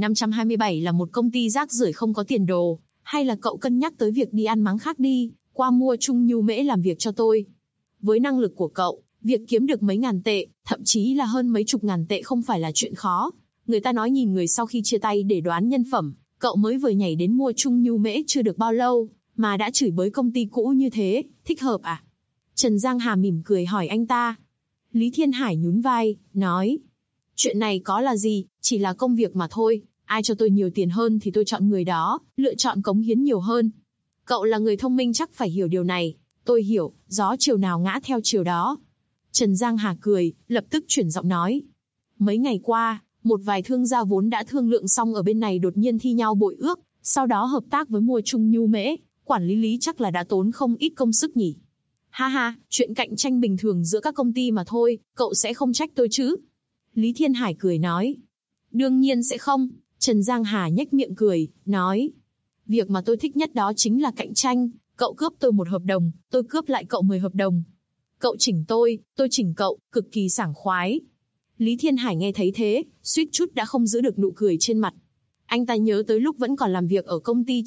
9527 là một công ty rác rưởi không có tiền đồ, hay là cậu cân nhắc tới việc đi ăn máng khác đi, qua Mua Trung Nhu Mễ làm việc cho tôi. Với năng lực của cậu, việc kiếm được mấy ngàn tệ, thậm chí là hơn mấy chục ngàn tệ không phải là chuyện khó. Người ta nói nhìn người sau khi chia tay để đoán nhân phẩm, cậu mới vừa nhảy đến Mua Trung Nhu Mễ chưa được bao lâu, mà đã chửi bới công ty cũ như thế, thích hợp à? Trần Giang Hà mỉm cười hỏi anh ta. Lý Thiên Hải nhún vai, nói. Chuyện này có là gì, chỉ là công việc mà thôi, ai cho tôi nhiều tiền hơn thì tôi chọn người đó, lựa chọn cống hiến nhiều hơn. Cậu là người thông minh chắc phải hiểu điều này, tôi hiểu, gió chiều nào ngã theo chiều đó. Trần Giang Hà cười, lập tức chuyển giọng nói. Mấy ngày qua, một vài thương gia vốn đã thương lượng xong ở bên này đột nhiên thi nhau bội ước, sau đó hợp tác với Mua Trung Nhu Mễ, quản lý Lý chắc là đã tốn không ít công sức nhỉ. Ha ha, chuyện cạnh tranh bình thường giữa các công ty mà thôi, cậu sẽ không trách tôi chứ? Lý Thiên Hải cười nói. Đương nhiên sẽ không, Trần Giang Hà nhếch miệng cười, nói. Việc mà tôi thích nhất đó chính là cạnh tranh, cậu cướp tôi một hợp đồng, tôi cướp lại cậu 10 hợp đồng. Cậu chỉnh tôi chỉnh cậu, cực kỳ sảng khoái. Lý Thiên Hải nghe thấy thế, suýt chút đã không giữ được nụ cười trên mặt. Anh ta nhớ tới lúc vẫn còn làm việc ở công ty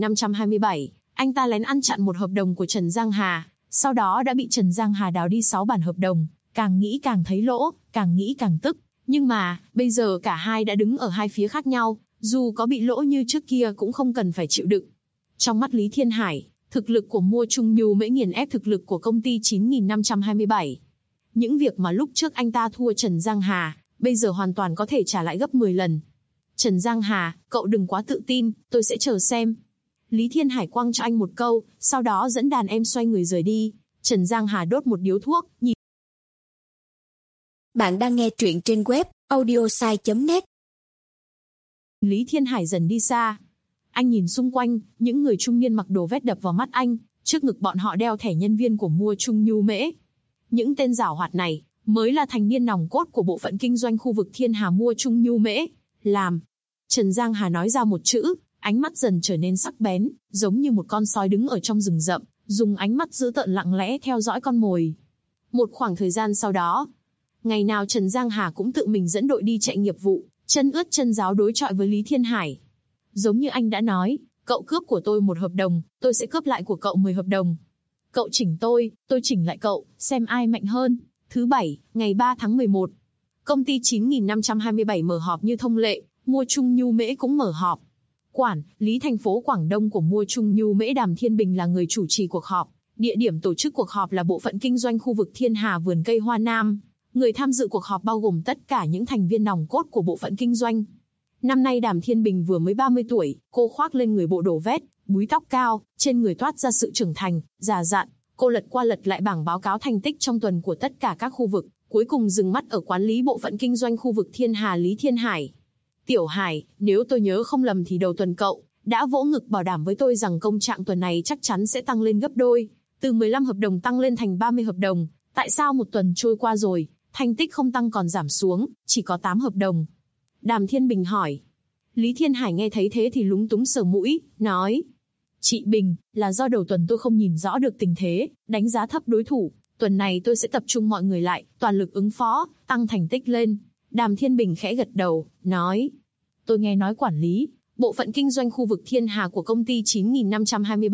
9527, anh ta lén ăn chặn một hợp đồng của Trần Giang Hà, sau đó đã bị Trần Giang Hà đào đi 6 bản hợp đồng, càng nghĩ càng thấy lỗ, càng nghĩ càng tức. Nhưng mà, bây giờ cả hai đã đứng ở hai phía khác nhau, dù có bị lỗ như trước kia cũng không cần phải chịu đựng. Trong mắt Lý Thiên Hải, thực lực của Mua Trung Nhu Mễ nghiền ép thực lực của công ty 9527. Những việc mà lúc trước anh ta thua Trần Giang Hà, bây giờ hoàn toàn có thể trả lại gấp 10 lần. Trần Giang Hà, cậu đừng quá tự tin, tôi sẽ chờ xem. Lý Thiên Hải quăng cho anh một câu, sau đó dẫn đàn em xoay người rời đi. Trần Giang Hà đốt một điếu thuốc, nhìn. Bạn đang nghe truyện trên web audiosai.net. Lý Thiên Hải dần đi xa. Anh nhìn xung quanh, những người trung niên mặc đồ vest đập vào mắt anh, trước ngực bọn họ đeo thẻ nhân viên của Mua Trung Nhu Mễ. Những tên giảo hoạt này, mới là thành niên nòng cốt của bộ phận kinh doanh khu vực Thiên Hà Mua Trung Nhu Mễ. Làm. Trần Giang Hà nói ra một chữ, ánh mắt dần trở nên sắc bén, giống như một con sói đứng ở trong rừng rậm, dùng ánh mắt dữ tợn lặng lẽ theo dõi con mồi. Một khoảng thời gian sau đó, ngày nào Trần Giang Hà cũng tự mình dẫn đội đi chạy nghiệp vụ, chân ướt chân ráo đối chọi với Lý Thiên Hải. Giống như anh đã nói, cậu cướp của tôi một hợp đồng, tôi sẽ cướp lại của cậu 10 hợp đồng. Cậu chỉnh tôi chỉnh lại cậu, xem ai mạnh hơn. Thứ Bảy, ngày 3 tháng 11. Công ty 9527 mở họp như thông lệ, Mua Trung Nhu Mễ cũng mở họp. Quản lý thành phố Quảng Đông của Mua Trung Nhu Mễ Đàm Thiên Bình là người chủ trì cuộc họp. Địa điểm tổ chức cuộc họp là bộ phận kinh doanh khu vực Thiên Hà vườn cây hoa nam. Người tham dự cuộc họp bao gồm tất cả những thành viên nòng cốt của bộ phận kinh doanh. Năm nay Đàm Thiên Bình vừa mới 30 tuổi, cô khoác lên người bộ đồ vest, búi tóc cao, trên người toát ra sự trưởng thành, già dặn. Cô lật qua lật lại bảng báo cáo thành tích trong tuần của tất cả các khu vực, cuối cùng dừng mắt ở quản lý bộ phận kinh doanh khu vực Thiên Hà Lý Thiên Hải. Tiểu Hải, nếu tôi nhớ không lầm thì đầu tuần cậu đã vỗ ngực bảo đảm với tôi rằng công trạng tuần này chắc chắn sẽ tăng lên gấp đôi, từ 15 hợp đồng tăng lên thành 30 hợp đồng. Tại sao một tuần trôi qua rồi, thành tích không tăng còn giảm xuống, chỉ có 8 hợp đồng? Đàm Thiên Bình hỏi. Lý Thiên Hải nghe thấy thế thì lúng túng sờ mũi, nói. Chị Bình, là do đầu tuần tôi không nhìn rõ được tình thế, đánh giá thấp đối thủ. Tuần này tôi sẽ tập trung mọi người lại, toàn lực ứng phó, tăng thành tích lên. Đàm Thiên Bình khẽ gật đầu, nói. Tôi nghe nói quản lý bộ phận kinh doanh khu vực Thiên Hà của công ty 9527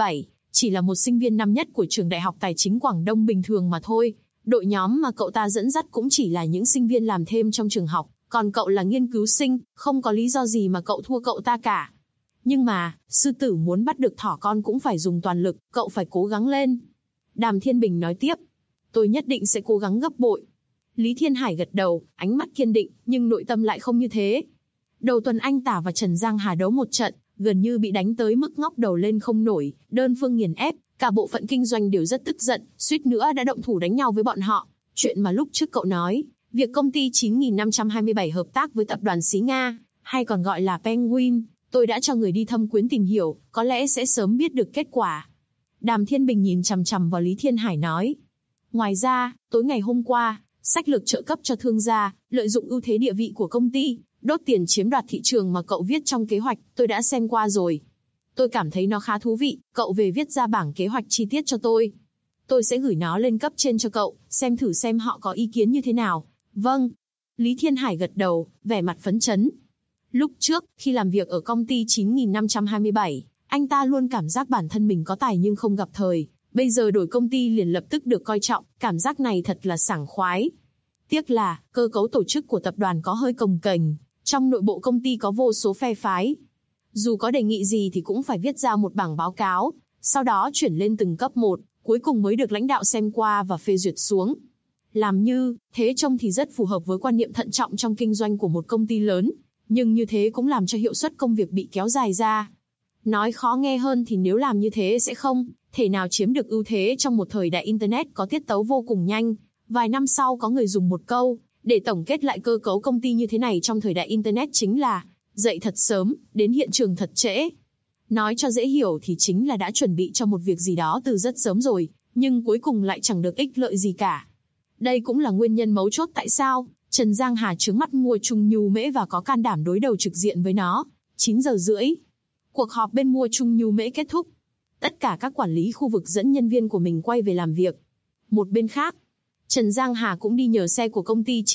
chỉ là một sinh viên năm nhất của trường Đại học Tài chính Quảng Đông bình thường mà thôi. Đội nhóm mà cậu ta dẫn dắt cũng chỉ là những sinh viên làm thêm trong trường học, còn cậu là nghiên cứu sinh, không có lý do gì mà cậu thua cậu ta cả. Nhưng mà, sư tử muốn bắt được thỏ con cũng phải dùng toàn lực, cậu phải cố gắng lên. Đàm Thiên Bình nói tiếp, tôi nhất định sẽ cố gắng gấp bội. Lý Thiên Hải gật đầu, ánh mắt kiên định, nhưng nội tâm lại không như thế. Đầu tuần anh Tả và Trần Giang Hà đấu một trận, gần như bị đánh tới mức ngóc đầu lên không nổi, đơn phương nghiền ép, cả bộ phận kinh doanh đều rất tức giận, suýt nữa đã động thủ đánh nhau với bọn họ. Chuyện mà lúc trước cậu nói, việc công ty 9527 hợp tác với tập đoàn Xí Nga, hay còn gọi là Penguin, tôi đã cho người đi thâm quyến tìm hiểu, có lẽ sẽ sớm biết được kết quả. Đàm Thiên Bình nhìn chằm chằm vào Lý Thiên Hải nói. Ngoài ra, tối ngày hôm qua, sách lược trợ cấp cho thương gia, lợi dụng ưu thế địa vị của công ty, đốt tiền chiếm đoạt thị trường mà cậu viết trong kế hoạch, tôi đã xem qua rồi. Tôi cảm thấy nó khá thú vị, cậu về viết ra bảng kế hoạch chi tiết cho tôi. Tôi sẽ gửi nó lên cấp trên cho cậu, xem thử xem họ có ý kiến như thế nào. Vâng. Lý Thiên Hải gật đầu, vẻ mặt phấn chấn. Lúc trước, khi làm việc ở công ty 9527, anh ta luôn cảm giác bản thân mình có tài nhưng không gặp thời. Bây giờ đổi công ty liền lập tức được coi trọng, cảm giác này thật là sảng khoái. Tiếc là, cơ cấu tổ chức của tập đoàn có hơi cồng kềnh, trong nội bộ công ty có vô số phe phái. Dù có đề nghị gì thì cũng phải viết ra một bảng báo cáo, sau đó chuyển lên từng cấp một, cuối cùng mới được lãnh đạo xem qua và phê duyệt xuống. Làm như, thế trông thì rất phù hợp với quan niệm thận trọng trong kinh doanh của một công ty lớn, nhưng như thế cũng làm cho hiệu suất công việc bị kéo dài ra. Nói khó nghe hơn thì nếu làm như thế sẽ không thể nào chiếm được ưu thế trong một thời đại Internet có tiết tấu vô cùng nhanh. Vài năm sau có người dùng một câu, để tổng kết lại cơ cấu công ty như thế này trong thời đại Internet chính là, dậy thật sớm, đến hiện trường thật trễ. Nói cho dễ hiểu thì chính là đã chuẩn bị cho một việc gì đó từ rất sớm rồi, nhưng cuối cùng lại chẳng được ích lợi gì cả. Đây cũng là nguyên nhân mấu chốt tại sao Trần Giang Hà trướng mắt mua Trung Nhu Mễ và có can đảm đối đầu trực diện với nó. 9 giờ rưỡi, cuộc họp bên mua Trung Nhu Mễ kết thúc. Tất cả các quản lý khu vực dẫn nhân viên của mình quay về làm việc. Một bên khác, Trần Giang Hà cũng đi nhờ xe của công ty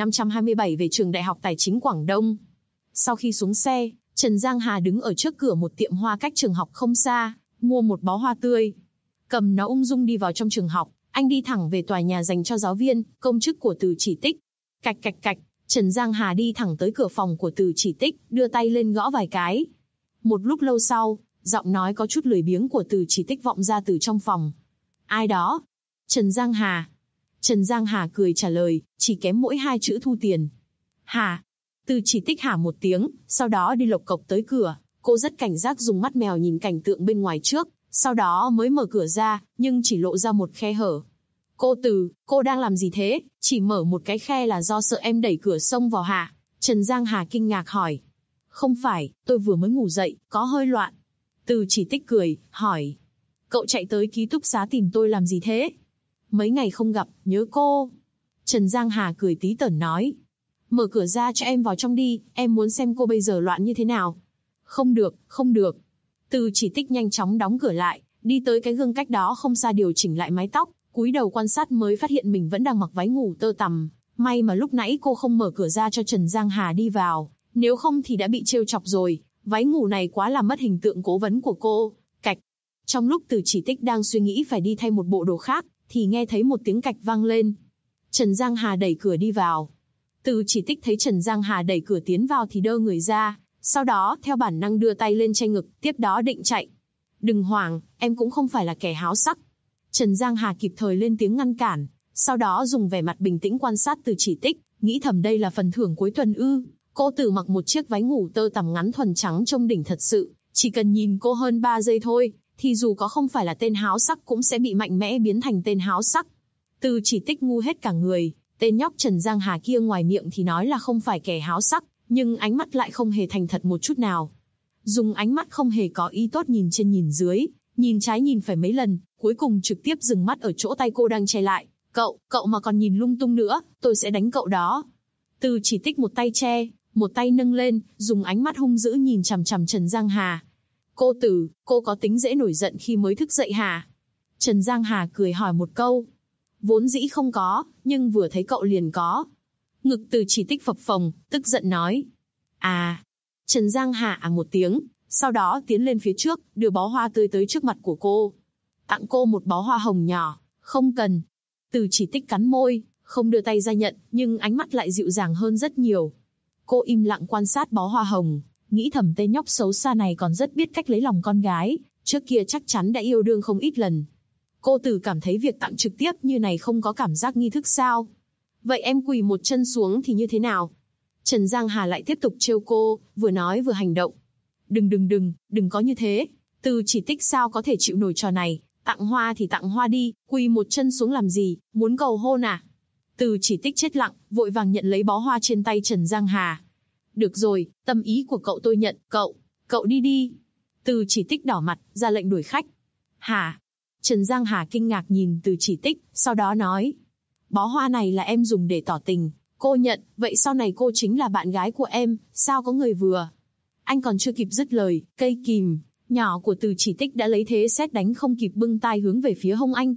9527 về trường Đại học Tài chính Quảng Đông. Sau khi xuống xe, Trần Giang Hà đứng ở trước cửa một tiệm hoa cách trường học không xa, mua một bó hoa tươi. Cầm nó ung dung đi vào trong trường học, anh đi thẳng về tòa nhà dành cho giáo viên, công chức của Từ Chỉ Tích. Cạch cạch cạch, Trần Giang Hà đi thẳng tới cửa phòng của Từ Chỉ Tích, đưa tay lên gõ vài cái. Một lúc lâu sau, giọng nói có chút lười biếng của Từ Chỉ Tích vọng ra từ trong phòng. Ai đó? Trần Giang Hà. Trần Giang Hà cười trả lời, chỉ kém mỗi 2 chữ thu tiền. Hà. Từ Chỉ Tích hả một tiếng, sau đó đi lộc cộc tới cửa. Cô rất cảnh giác dùng mắt mèo nhìn cảnh tượng bên ngoài trước, sau đó mới mở cửa ra, nhưng chỉ lộ ra một khe hở. Cô Từ, cô đang làm gì thế? Chỉ mở một cái khe là do sợ em đẩy cửa xông vào hả? Trần Giang Hà kinh ngạc hỏi. Không phải, tôi vừa mới ngủ dậy, có hơi loạn. Từ Chỉ Tích cười, hỏi. Cậu chạy tới ký túc xá tìm tôi làm gì thế? Mấy ngày không gặp, nhớ cô. Trần Giang Hà cười tí tởn nói. Mở cửa ra cho em vào trong đi, em muốn xem cô bây giờ loạn như thế nào. Không được, không được. Từ Chỉ Tích nhanh chóng đóng cửa lại, đi tới cái gương cách đó không xa điều chỉnh lại mái tóc, cúi đầu quan sát mới phát hiện mình vẫn đang mặc váy ngủ tơ tằm. May mà lúc nãy cô không mở cửa ra cho Trần Giang Hà đi vào, nếu không thì đã bị trêu chọc rồi. Váy ngủ này quá làm mất hình tượng cố vấn của cô. Cạch. Trong lúc Từ Chỉ Tích đang suy nghĩ phải đi thay một bộ đồ khác, thì nghe thấy một tiếng cạch vang lên. Trần Giang Hà đẩy cửa đi vào. Từ Chỉ Tích thấy Trần Giang Hà đẩy cửa tiến vào thì đơ người ra, sau đó theo bản năng đưa tay lên che ngực, tiếp đó định chạy. Đừng hoảng, em cũng không phải là kẻ háo sắc. Trần Giang Hà kịp thời lên tiếng ngăn cản, sau đó dùng vẻ mặt bình tĩnh quan sát Từ Chỉ Tích, nghĩ thầm đây là phần thưởng cuối tuần ư. Cô Từ mặc một chiếc váy ngủ tơ tằm ngắn thuần trắng trông đỉnh thật sự, chỉ cần nhìn cô hơn 3 giây thôi, thì dù có không phải là tên háo sắc cũng sẽ bị mạnh mẽ biến thành tên háo sắc. Từ Chỉ Tích ngu hết cả người, tên nhóc Trần Giang Hà kia ngoài miệng thì nói là không phải kẻ háo sắc, nhưng ánh mắt lại không hề thành thật một chút nào. Dùng ánh mắt không hề có ý tốt nhìn trên nhìn dưới, nhìn trái nhìn phải mấy lần, cuối cùng trực tiếp dừng mắt ở chỗ tay cô đang che lại. Cậu mà còn nhìn lung tung nữa, tôi sẽ đánh cậu đó. Từ Chỉ Tích một tay che, một tay nâng lên, dùng ánh mắt hung dữ nhìn chằm chằm Trần Giang Hà. Cô Từ, cô có tính dễ nổi giận khi mới thức dậy hả? Trần Giang Hà cười hỏi một câu. Vốn dĩ không có, nhưng vừa thấy cậu liền có. Ngực Từ Chỉ Tích phập phồng, tức giận nói. À. Trần Giang Hà một tiếng, sau đó tiến lên phía trước, đưa bó hoa tươi tới trước mặt của cô. Tặng cô một bó hoa hồng nhỏ. Không cần. Từ Chỉ Tích cắn môi, không đưa tay ra nhận, nhưng ánh mắt lại dịu dàng hơn rất nhiều. Cô im lặng quan sát bó hoa hồng, nghĩ thầm tên nhóc xấu xa này còn rất biết cách lấy lòng con gái, trước kia chắc chắn đã yêu đương không ít lần. Cô Từ cảm thấy việc tặng trực tiếp như này không có cảm giác nghi thức sao? Vậy em quỳ một chân xuống thì như thế nào? Trần Giang Hà lại tiếp tục trêu cô, vừa nói vừa hành động. Đừng có như thế. Từ Chỉ Tích sao có thể chịu nổi trò này, tặng hoa thì tặng hoa đi, quỳ một chân xuống làm gì, muốn cầu hôn à? Từ Chỉ Tích chết lặng, vội vàng nhận lấy bó hoa trên tay Trần Giang Hà. Được rồi, tâm ý của cậu tôi nhận, cậu đi đi. Từ Chỉ Tích đỏ mặt, ra lệnh đuổi khách. Hả? Trần Giang Hà kinh ngạc nhìn Từ Chỉ Tích, sau đó nói. Bó hoa này là em dùng để tỏ tình, cô nhận, vậy sau này cô chính là bạn gái của em, sao có người vừa. Anh còn chưa kịp dứt lời, cây kìm nhỏ của Từ Chỉ Tích đã lấy thế sét đánh không kịp bưng tai hướng về phía hông anh.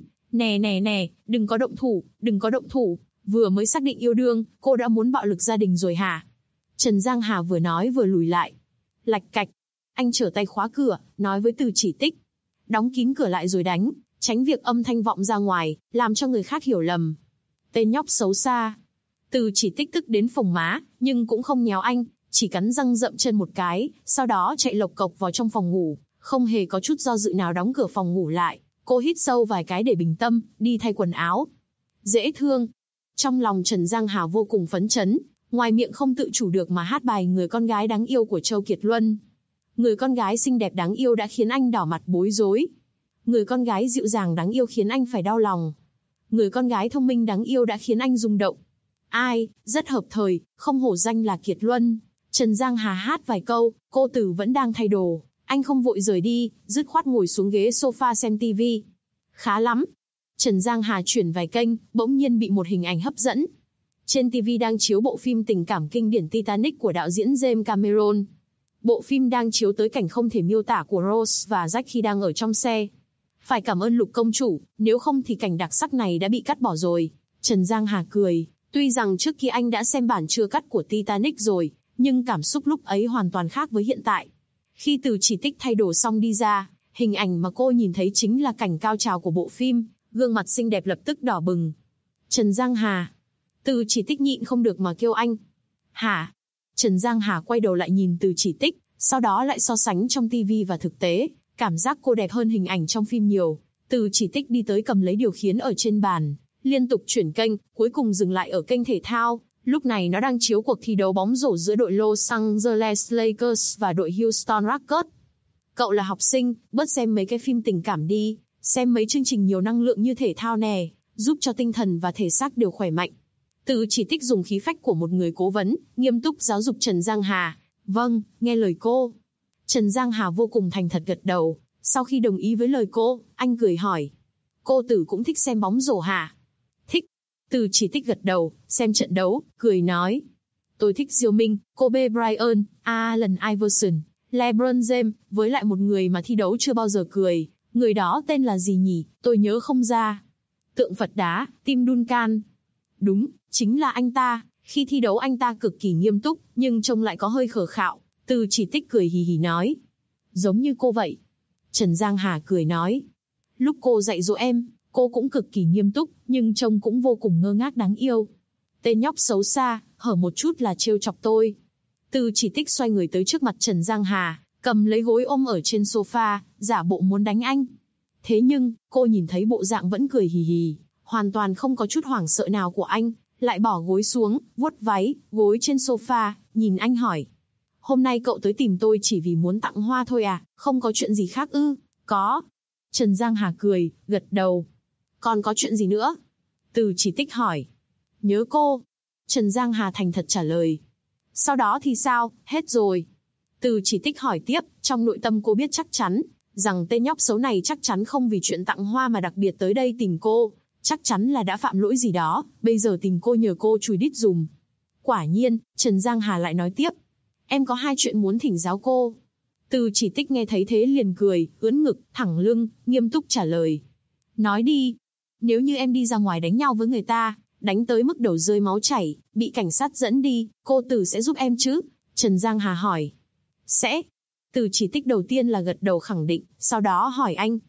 Nè, đừng có động thủ, vừa mới xác định yêu đương, cô đã muốn bạo lực gia đình rồi hả? Trần Giang Hà vừa nói vừa lùi lại. Lạch cạch, anh trở tay khóa cửa, nói với Từ Chỉ Tích. Đóng kín cửa lại rồi đánh, tránh việc âm thanh vọng ra ngoài, làm cho người khác hiểu lầm. Tên nhóc xấu xa. Từ Chỉ Tích tức đến phồng má, nhưng cũng không nhéo anh, chỉ cắn răng dậm chân một cái, sau đó chạy lộc cộc vào trong phòng ngủ, không hề có chút do dự nào đóng cửa phòng ngủ lại. Cô hít sâu vài cái để bình tâm, đi thay quần áo. Dễ thương. Trong lòng Trần Giang Hà vô cùng phấn chấn, ngoài miệng không tự chủ được mà hát bài Người con gái đáng yêu của Châu Kiệt Luân. Người con gái xinh đẹp đáng yêu đã khiến anh đỏ mặt bối rối. Người con gái dịu dàng đáng yêu khiến anh phải đau lòng. Người con gái thông minh đáng yêu đã khiến anh rung động. Ai, rất hợp thời, không hổ danh là Kiệt Luân. Trần Giang Hà hát vài câu, cô Tử vẫn đang thay đồ. Anh không vội rời đi, dứt khoát ngồi xuống ghế sofa xem TV. Khá lắm. Trần Giang Hà chuyển vài kênh, bỗng nhiên bị một hình ảnh hấp dẫn. Trên TV đang chiếu bộ phim tình cảm kinh điển Titanic của đạo diễn James Cameron. Bộ phim đang chiếu tới cảnh không thể miêu tả của Rose và Jack khi đang ở trong xe. Phải cảm ơn Lục công chủ, nếu không thì cảnh đặc sắc này đã bị cắt bỏ rồi. Trần Giang Hà cười, tuy rằng trước khi anh đã xem bản chưa cắt của Titanic rồi, nhưng cảm xúc lúc ấy hoàn toàn khác với hiện tại. Khi Từ Chỉ Tích thay đồ xong đi ra, hình ảnh mà cô nhìn thấy chính là cảnh cao trào của bộ phim, gương mặt xinh đẹp lập tức đỏ bừng. Trần Giang Hà. Từ Chỉ Tích nhịn không được mà kêu anh. Hả? Trần Giang Hà quay đầu lại nhìn Từ Chỉ Tích, sau đó lại so sánh trong TV và thực tế, cảm giác cô đẹp hơn hình ảnh trong phim nhiều. Từ Chỉ Tích đi tới cầm lấy điều khiển ở trên bàn, liên tục chuyển kênh, cuối cùng dừng lại ở kênh thể thao. Lúc này nó đang chiếu cuộc thi đấu bóng rổ giữa đội Los Angeles Lakers và đội Houston Rockets. Cậu là học sinh, bớt xem mấy cái phim tình cảm đi, xem mấy chương trình nhiều năng lượng như thể thao nè, giúp cho tinh thần và thể xác đều khỏe mạnh. Từ Chỉ Tích dùng khí phách của một người cố vấn, nghiêm túc giáo dục Trần Giang Hà. Vâng, nghe lời cô. Trần Giang Hà vô cùng thành thật gật đầu, sau khi đồng ý với lời cô, anh cười hỏi. Cô Tử cũng thích xem bóng rổ hả? Thích. Từ Chỉ Tích gật đầu, xem trận đấu, cười nói. Tôi thích Diêu Minh, Kobe Bryant, Allen Iverson, LeBron James, với lại một người mà thi đấu chưa bao giờ cười. Người đó tên là gì nhỉ, tôi nhớ không ra. Tượng Phật đá, Tim Duncan. Đúng, chính là anh ta. Khi thi đấu anh ta cực kỳ nghiêm túc, nhưng trông lại có hơi khờ khạo. Từ Chỉ Tích cười hì hì nói. Giống như cô vậy. Trần Giang Hà cười nói. Lúc cô dạy dỗ em, cô cũng cực kỳ nghiêm túc, nhưng trông cũng vô cùng ngơ ngác đáng yêu. Tên nhóc xấu xa, hở một chút là trêu chọc tôi. Từ Chỉ Tích xoay người tới trước mặt Trần Giang Hà, cầm lấy gối ôm ở trên sofa, giả bộ muốn đánh anh. Thế nhưng, cô nhìn thấy bộ dạng vẫn cười hì hì, hoàn toàn không có chút hoảng sợ nào của anh, lại bỏ gối xuống, vuốt váy, gối trên sofa, nhìn anh hỏi. Hôm nay cậu tới tìm tôi chỉ vì muốn tặng hoa thôi à, không có chuyện gì khác ư? Có. Trần Giang Hà cười, gật đầu. Còn có chuyện gì nữa? Từ Chỉ Tích hỏi. Nhớ cô. Trần Giang Hà thành thật trả lời. Sau đó thì sao, hết rồi. Từ Chỉ Tích hỏi tiếp, trong nội tâm cô biết chắc chắn, rằng tên nhóc xấu này chắc chắn không vì chuyện tặng hoa mà đặc biệt tới đây tìm cô. Chắc chắn là đã phạm lỗi gì đó, bây giờ tìm cô nhờ cô chùi đít dùm. Quả nhiên, Trần Giang Hà lại nói tiếp. Em có hai chuyện muốn thỉnh giáo cô. Từ Chỉ Tích nghe thấy thế liền cười, ưỡn ngực, thẳng lưng, nghiêm túc trả lời. Nói đi. Nếu như em đi ra ngoài đánh nhau với người ta, đánh tới mức đầu rơi máu chảy, bị cảnh sát dẫn đi, cô Tử sẽ giúp em chứ? Trần Giang Hà hỏi. Sẽ. Từ Chỉ Tích đầu tiên là gật đầu khẳng định, sau đó hỏi anh.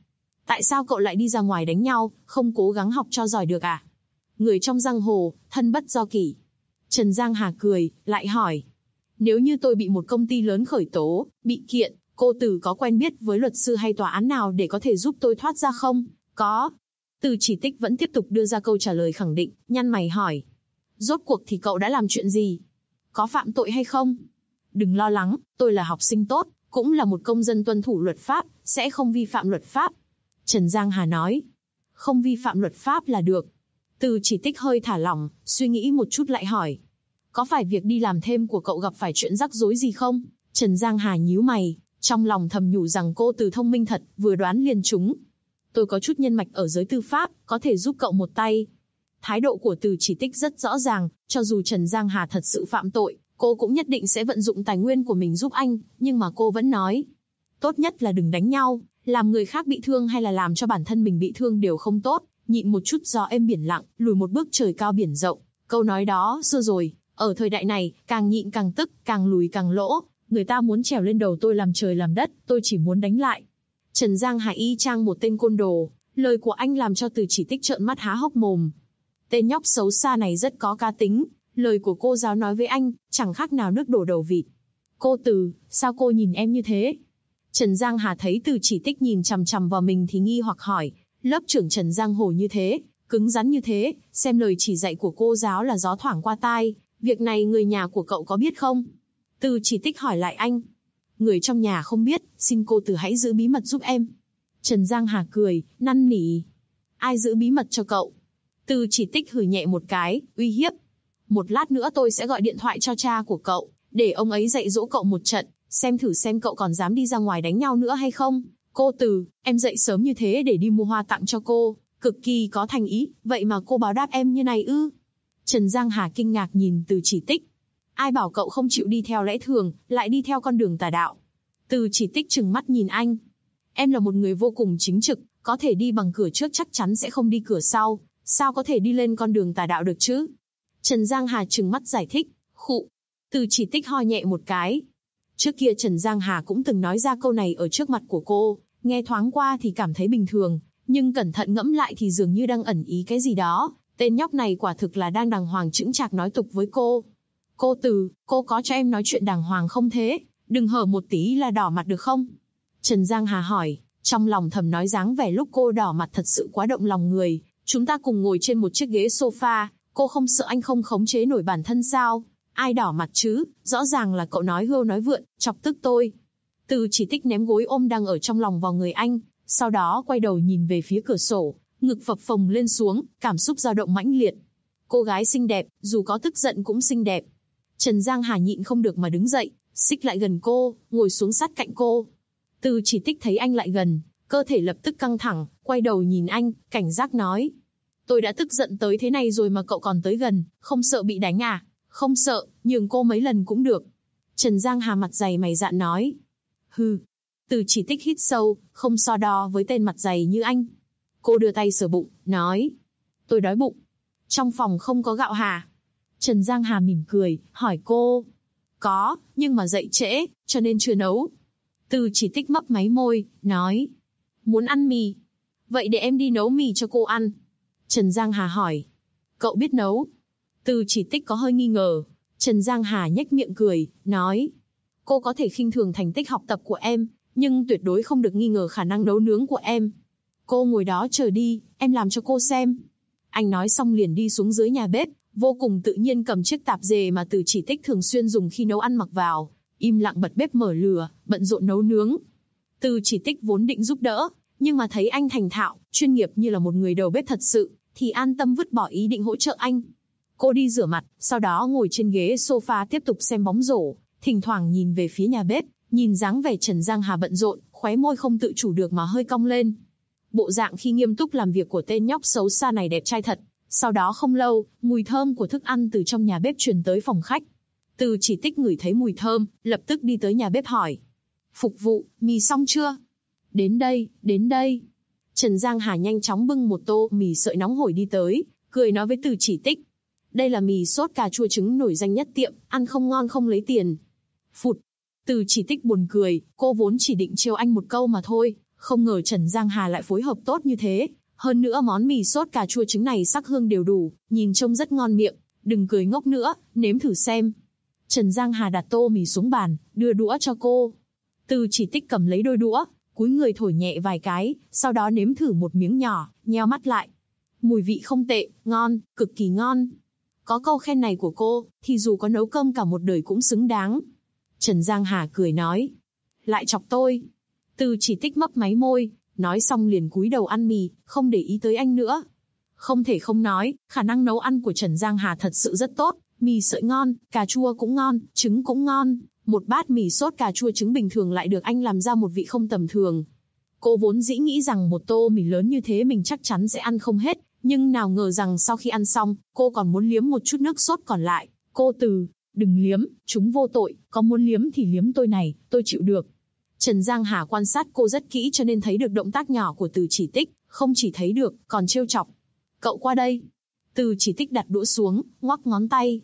Tại sao cậu lại đi ra ngoài đánh nhau, không cố gắng học cho giỏi được à? Người trong giang hồ, thân bất do kỷ. Trần Giang Hà cười, lại hỏi. Nếu như tôi bị một công ty lớn khởi tố, bị kiện, cô Từ có quen biết với luật sư hay tòa án nào để có thể giúp tôi thoát ra không? Có. Từ Chỉ Tích vẫn tiếp tục đưa ra câu trả lời khẳng định, nhăn mày hỏi. Rốt cuộc thì cậu đã làm chuyện gì? Có phạm tội hay không? Đừng lo lắng, tôi là học sinh tốt, cũng là một công dân tuân thủ luật pháp, sẽ không vi phạm luật pháp. Trần Giang Hà nói. Không vi phạm luật pháp là được. Từ Chỉ Tích hơi thả lỏng, suy nghĩ một chút lại hỏi. Có phải việc đi làm thêm của cậu gặp phải chuyện rắc rối gì không? Trần Giang Hà nhíu mày, trong lòng thầm nhủ rằng cô Từ thông minh thật, vừa đoán liền trúng. Tôi có chút nhân mạch ở giới tư pháp, có thể giúp cậu một tay. Thái độ của Từ Chỉ Tích rất rõ ràng, cho dù Trần Giang Hà thật sự phạm tội, cô cũng nhất định sẽ vận dụng tài nguyên của mình giúp anh, nhưng mà cô vẫn nói. Tốt nhất là đừng đánh nhau, làm người khác bị thương hay là làm cho bản thân mình bị thương đều không tốt, nhịn một chút gió êm biển lặng, lùi một bước trời cao biển rộng. Câu nói đó xưa rồi, ở thời đại này, càng nhịn càng tức, càng lùi càng lỗ, người ta muốn trèo lên đầu tôi làm trời làm đất, tôi chỉ muốn đánh lại. Trần Giang Hà y chang một tên côn đồ, lời của anh làm cho Từ Chỉ Tích trợn mắt há hốc mồm. Tên nhóc xấu xa này rất có cá tính, lời của cô giáo nói với anh, chẳng khác nào nước đổ đầu vịt. Cô Từ, sao cô nhìn em như thế? Trần Giang Hà thấy Từ Chỉ Tích nhìn chằm chằm vào mình thì nghi hoặc hỏi, lớp trưởng Trần Giang Hồ như thế, cứng rắn như thế, xem lời chỉ dạy của cô giáo là gió thoảng qua tai, việc này người nhà của cậu có biết không? Từ Chỉ Tích hỏi lại anh. Người trong nhà không biết, xin cô Từ hãy giữ bí mật giúp em. Trần Giang Hà cười, năn nỉ. Ai giữ bí mật cho cậu? Từ Chỉ Tích hừ nhẹ một cái, uy hiếp. Một lát nữa tôi sẽ gọi điện thoại cho cha của cậu, để ông ấy dạy dỗ cậu một trận, xem thử xem cậu còn dám đi ra ngoài đánh nhau nữa hay không. Cô Từ, em dậy sớm như thế để đi mua hoa tặng cho cô, cực kỳ có thành ý, vậy mà cô báo đáp em như này ư? Trần Giang Hà kinh ngạc nhìn Từ Chỉ Tích. Ai bảo cậu không chịu đi theo lẽ thường, lại đi theo con đường tà đạo? Từ Chỉ Tích trừng mắt nhìn anh. Em là một người vô cùng chính trực, có thể đi bằng cửa trước chắc chắn sẽ không đi cửa sau, sao có thể đi lên con đường tà đạo được chứ? Trần Giang Hà trừng mắt giải thích, khụ. Từ Chỉ Tích ho nhẹ một cái. Trước kia Trần Giang Hà cũng từng nói ra câu này ở trước mặt của cô, nghe thoáng qua thì cảm thấy bình thường, nhưng cẩn thận ngẫm lại thì dường như đang ẩn ý cái gì đó. Tên nhóc này quả thực là đang đàng hoàng chững chạc nói tục với cô. Cô Từ, cô có cho em nói chuyện đàng hoàng không thế? Đừng hở một tí là đỏ mặt được không? Trần Giang Hà hỏi, trong lòng thầm nói dáng vẻ lúc cô đỏ mặt thật sự quá động lòng người. Chúng ta cùng ngồi trên một chiếc ghế sofa, cô không sợ anh không khống chế nổi bản thân sao? Ai đỏ mặt chứ, rõ ràng là cậu nói hưu nói vượn, chọc tức tôi. Từ Chỉ Tích ném gối ôm đang ở trong lòng vào người anh, sau đó quay đầu nhìn về phía cửa sổ, ngực phập phồng lên xuống, cảm xúc dao động mãnh liệt. Cô gái xinh đẹp, dù có tức giận cũng xinh đẹp. Trần Giang Hà nhịn không được mà đứng dậy, xích lại gần cô, ngồi xuống sát cạnh cô. Từ Chỉ Tích thấy anh lại gần, cơ thể lập tức căng thẳng, quay đầu nhìn anh, cảnh giác nói. Tôi đã tức giận tới thế này rồi mà cậu còn tới gần, không sợ bị đánh à? Không sợ, nhường cô mấy lần cũng được. Trần Giang Hà mặt dày mày dạn nói. Hừ. Từ Chỉ Tích hít sâu, không so đo với tên mặt dày như anh. Cô đưa tay sờ bụng, nói. Tôi đói bụng. Trong phòng không có gạo hả? Trần Giang Hà mỉm cười, hỏi cô. Có, nhưng mà dậy trễ, cho nên chưa nấu. Từ Chỉ Tích mấp máy môi, nói. Muốn ăn mì. Vậy để em đi nấu mì cho cô ăn. Trần Giang Hà hỏi. Cậu biết nấu? Từ Chỉ Tích có hơi nghi ngờ. Trần Giang Hà nhếch miệng cười, nói. Cô có thể khinh thường thành tích học tập của em, nhưng tuyệt đối không được nghi ngờ khả năng nấu nướng của em. Cô ngồi đó chờ đi, em làm cho cô xem. Anh nói xong liền đi xuống dưới nhà bếp, vô cùng tự nhiên cầm chiếc tạp dề mà Từ Chỉ Tích thường xuyên dùng khi nấu ăn mặc vào, im lặng bật bếp mở lửa, bận rộn nấu nướng. Từ Chỉ Tích vốn định giúp đỡ, nhưng mà thấy anh thành thạo, chuyên nghiệp như là một người đầu bếp thật sự, thì an tâm vứt bỏ ý định hỗ trợ anh. Cô đi rửa mặt, sau đó ngồi trên ghế sofa tiếp tục xem bóng rổ, thỉnh thoảng nhìn về phía nhà bếp, nhìn dáng vẻ Trần Giang Hà bận rộn, khóe môi không tự chủ được mà hơi cong lên. Bộ dạng khi nghiêm túc làm việc của tên nhóc xấu xa này đẹp trai thật. Sau đó không lâu, mùi thơm của thức ăn từ trong nhà bếp truyền tới phòng khách. Từ Chỉ Tích ngửi thấy mùi thơm, lập tức đi tới nhà bếp hỏi. Phục vụ, mì xong chưa? Đến đây, đến đây. Trần Giang Hà nhanh chóng bưng một tô mì sợi nóng hổi đi tới, cười nói với Từ Chỉ Tích. Đây là mì sốt cà chua trứng nổi danh nhất tiệm, ăn không ngon không lấy tiền. Phụt. Từ Chỉ Tích buồn cười, cô vốn chỉ định trêu anh một câu mà thôi, Không ngờ Trần Giang Hà lại phối hợp tốt như thế. Hơn nữa món mì sốt cà chua trứng này sắc hương đều đủ, nhìn trông rất ngon miệng. Đừng cười ngốc nữa, nếm thử xem. Trần Giang Hà đặt tô mì xuống bàn, đưa đũa cho cô. Từ Chỉ Tích cầm lấy đôi đũa, cúi người thổi nhẹ vài cái, sau đó nếm thử một miếng nhỏ, nheo mắt lại. Mùi vị không tệ, ngon, cực kỳ ngon. Có câu khen này của cô, thì dù có nấu cơm cả một đời cũng xứng đáng. Trần Giang Hà cười nói. Lại chọc tôi. Từ Chỉ Tích mấp máy môi, nói xong liền cúi đầu ăn mì, không để ý tới anh nữa. Không thể không nói, khả năng nấu ăn của Trần Giang Hà thật sự rất tốt. Mì sợi ngon, cà chua cũng ngon, trứng cũng ngon. Một bát mì sốt cà chua trứng bình thường lại được anh làm ra một vị không tầm thường. Cô vốn dĩ nghĩ rằng một tô mì lớn như thế mình chắc chắn sẽ ăn không hết, nhưng nào ngờ rằng sau khi ăn xong, cô còn muốn liếm một chút nước sốt còn lại. Cô đừng liếm, chúng vô tội, có muốn liếm thì liếm tôi này, tôi chịu được. Trần Giang Hà quan sát cô rất kỹ cho nên thấy được động tác nhỏ của Từ Chỉ Tích, không chỉ thấy được, còn trêu chọc. Cậu qua đây. Từ Chỉ Tích đặt đũa xuống, ngoắc ngón tay.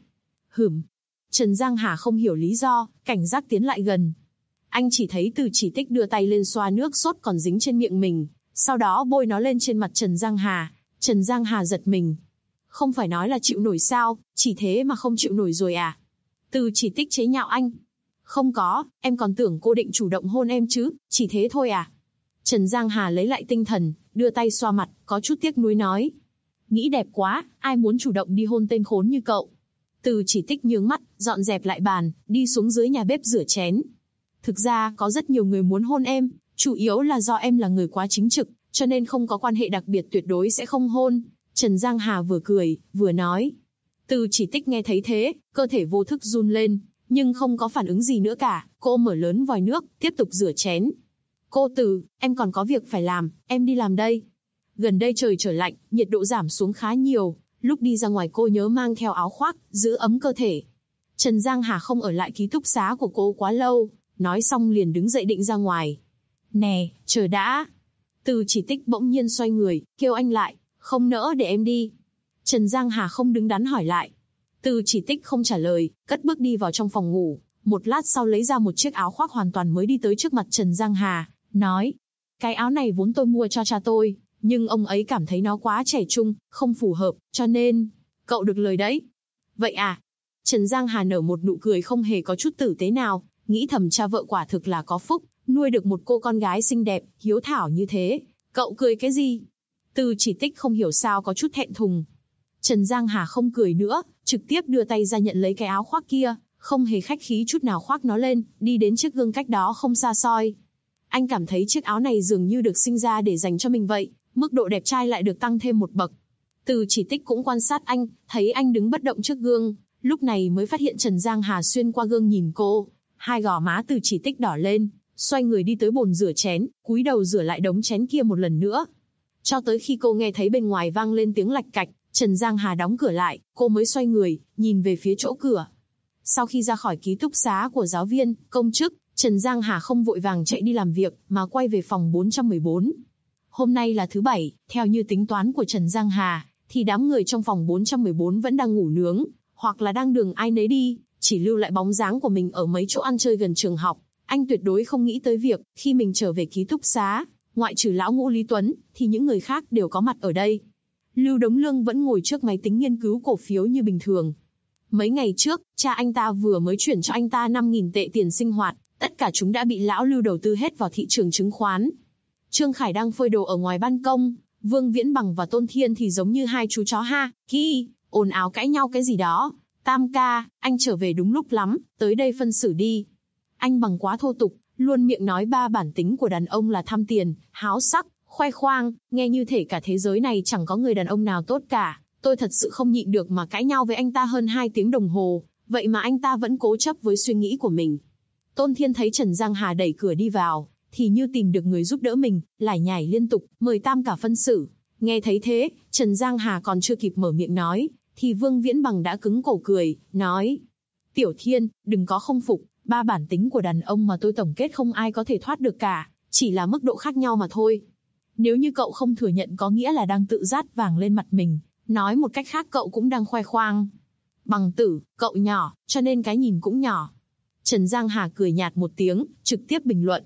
Trần Giang Hà không hiểu lý do, cảnh giác tiến lại gần. Anh chỉ thấy Từ Chỉ Tích đưa tay lên xoa nước sốt còn dính trên miệng mình, sau đó bôi nó lên trên mặt Trần Giang Hà. Trần Giang Hà giật mình. Không phải nói là chịu nổi sao, chỉ thế mà không chịu nổi rồi à? Từ Chỉ Tích chế nhạo anh. Không có, em còn tưởng cô định chủ động hôn em chứ, chỉ thế thôi à? Trần Giang Hà lấy lại tinh thần, đưa tay xoa mặt, có chút tiếc nuối nói. Nghĩ đẹp quá, ai muốn chủ động đi hôn tên khốn như cậu. Từ Chỉ Tích nhướng mắt, dọn dẹp lại bàn, đi xuống dưới nhà bếp rửa chén. Thực ra, có rất nhiều người muốn hôn em, chủ yếu là do em là người quá chính trực, cho nên không có quan hệ đặc biệt tuyệt đối sẽ không hôn. Trần Giang Hà vừa cười, vừa nói. Từ Chỉ Tích nghe thấy thế, cơ thể vô thức run lên, nhưng không có phản ứng gì nữa cả, cô mở lớn vòi nước, tiếp tục rửa chén. Cô Từ, em còn có việc phải làm, em đi làm đây. Gần đây trời trở lạnh, nhiệt độ giảm xuống khá nhiều, lúc đi ra ngoài cô nhớ mang theo áo khoác, giữ ấm cơ thể. Trần Giang Hà không ở lại ký túc xá của cô quá lâu, nói xong liền đứng dậy định ra ngoài. Nè, chờ đã. Từ Chỉ Tích bỗng nhiên xoay người, kêu anh lại, không nỡ để em đi. Trần Giang Hà không đứng đắn hỏi lại. Từ Chỉ Tích không trả lời, cất bước đi vào trong phòng ngủ, một lát sau lấy ra một chiếc áo khoác hoàn toàn mới đi tới trước mặt Trần Giang Hà, nói. Cái áo này vốn tôi mua cho cha tôi, nhưng ông ấy cảm thấy nó quá trẻ trung, không phù hợp, cho nên, cậu được lời đấy. Vậy à? Trần Giang Hà nở một nụ cười không hề có chút tử tế nào, nghĩ thầm cha vợ quả thực là có phúc, nuôi được một cô con gái xinh đẹp, hiếu thảo như thế. Cậu cười cái gì? Từ Chỉ Tích không hiểu sao có chút thẹn thùng. Trần Giang Hà không cười nữa, trực tiếp đưa tay ra nhận lấy cái áo khoác kia, không hề khách khí chút nào khoác nó lên, đi đến chiếc gương cách đó không xa soi. Anh cảm thấy chiếc áo này dường như được sinh ra để dành cho mình vậy, mức độ đẹp trai lại được tăng thêm một bậc. Từ Chỉ Tích cũng quan sát anh, thấy anh đứng bất động trước gương, lúc này mới phát hiện Trần Giang Hà xuyên qua gương nhìn cô. Hai gò má Từ Chỉ Tích đỏ lên, xoay người đi tới bồn rửa chén, cúi đầu rửa lại đống chén kia một lần nữa. Cho tới khi cô nghe thấy bên ngoài vang lên tiếng lạch cạch, Trần Giang Hà đóng cửa lại, cô mới xoay người, nhìn về phía chỗ cửa. Sau khi ra khỏi ký túc xá của giáo viên, công chức, Trần Giang Hà không vội vàng chạy đi làm việc, mà quay về phòng 414. Hôm nay là thứ Bảy, theo như tính toán của Trần Giang Hà, thì đám người trong phòng 414 vẫn đang ngủ nướng, hoặc là đang đường ai nấy đi, chỉ lưu lại bóng dáng của mình ở mấy chỗ ăn chơi gần trường học. Anh tuyệt đối không nghĩ tới việc, khi mình trở về ký túc xá, ngoại trừ lão ngũ Lý Tuấn, thì những người khác đều có mặt ở đây. Lưu Đống Lương vẫn ngồi trước máy tính nghiên cứu cổ phiếu như bình thường. Mấy ngày trước, cha anh ta vừa mới chuyển cho anh ta 5.000 tệ tiền sinh hoạt, tất cả chúng đã bị lão Lưu đầu tư hết vào thị trường chứng khoán. Trương Khải đang phơi đồ ở ngoài ban công, Vương Viễn Bằng và Tôn Thiên thì giống như hai chú chó ha, ki, ồn ào cãi nhau cái gì đó. Tam ca, anh trở về đúng lúc lắm, tới đây phân xử đi. Anh Bằng quá thô tục, luôn miệng nói ba bản tính của đàn ông là tham tiền, háo sắc, khoe khoang, nghe như thể cả thế giới này chẳng có người đàn ông nào tốt cả. Tôi thật sự không nhịn được mà cãi nhau với anh ta hơn 2 tiếng đồng hồ, vậy mà anh ta vẫn cố chấp với suy nghĩ của mình. Tôn Thiên thấy Trần Giang Hà đẩy cửa đi vào, thì như tìm được người giúp đỡ mình, lải nhải liên tục, mời Tam cả phân xử. Nghe thấy thế, Trần Giang Hà còn chưa kịp mở miệng nói, thì Vương Viễn Bằng đã cứng cổ cười, nói. Tiểu Thiên, đừng có không phục, ba bản tính của đàn ông mà tôi tổng kết không ai có thể thoát được cả, chỉ là mức độ khác nhau mà thôi. Nếu như cậu không thừa nhận có nghĩa là đang tự dát vàng lên mặt mình, nói một cách khác cậu cũng đang khoe khoang. Bằng tử, cậu nhỏ, cho nên cái nhìn cũng nhỏ. Trần Giang Hà cười nhạt một tiếng, trực tiếp bình luận.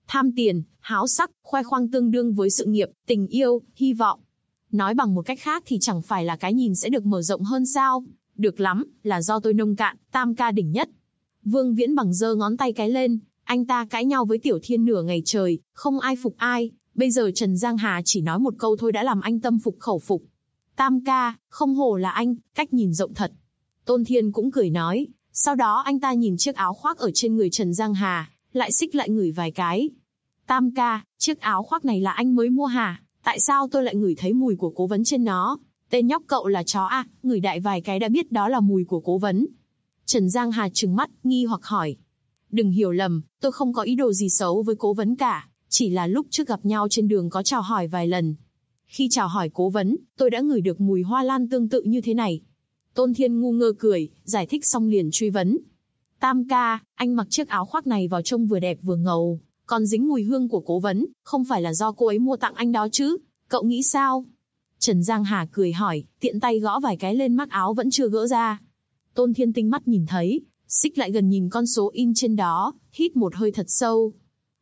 Tham tiền, háo sắc, khoe khoang tương đương với sự nghiệp, tình yêu, hy vọng. Nói bằng một cách khác thì chẳng phải là cái nhìn sẽ được mở rộng hơn sao? Được lắm, là do tôi nông cạn, tam ca đỉnh nhất. Vương Viễn Bằng giơ ngón tay cái lên, anh ta cãi nhau với Tiểu Thiên nửa ngày trời, không ai phục ai. Bây giờ Trần Giang Hà chỉ nói một câu thôi đã làm anh tâm phục khẩu phục. Tam ca, không hổ là anh, cách nhìn rộng thật. Tôn Thiên cũng cười nói, sau đó anh ta nhìn chiếc áo khoác ở trên người Trần Giang Hà, lại xích lại ngửi vài cái. Tam ca, chiếc áo khoác này là anh mới mua hả? Tại sao tôi lại ngửi thấy mùi của Cố Vấn trên nó? Tên nhóc cậu là chó à, ngửi đại vài cái đã biết đó là mùi của Cố Vấn. Trần Giang Hà trừng mắt, nghi hoặc hỏi. Đừng hiểu lầm, tôi không có ý đồ gì xấu với Cố Vấn cả, chỉ là lúc trước gặp nhau trên đường có chào hỏi vài lần. Khi chào hỏi Cố Vấn, tôi đã ngửi được mùi hoa lan tương tự như thế này. Tôn Thiên ngu ngơ cười, giải thích xong liền truy vấn. Tam ca, anh mặc chiếc áo khoác này vào trông vừa đẹp vừa ngầu, còn dính mùi hương của Cố Vấn, không phải là do cô ấy mua tặng anh đó chứ? Cậu nghĩ sao? Trần Giang Hà cười hỏi, tiện tay gõ vài cái lên mác áo vẫn chưa gỡ ra. Tôn Thiên tinh mắt nhìn thấy, xích lại gần nhìn con số in trên đó, hít một hơi thật sâu.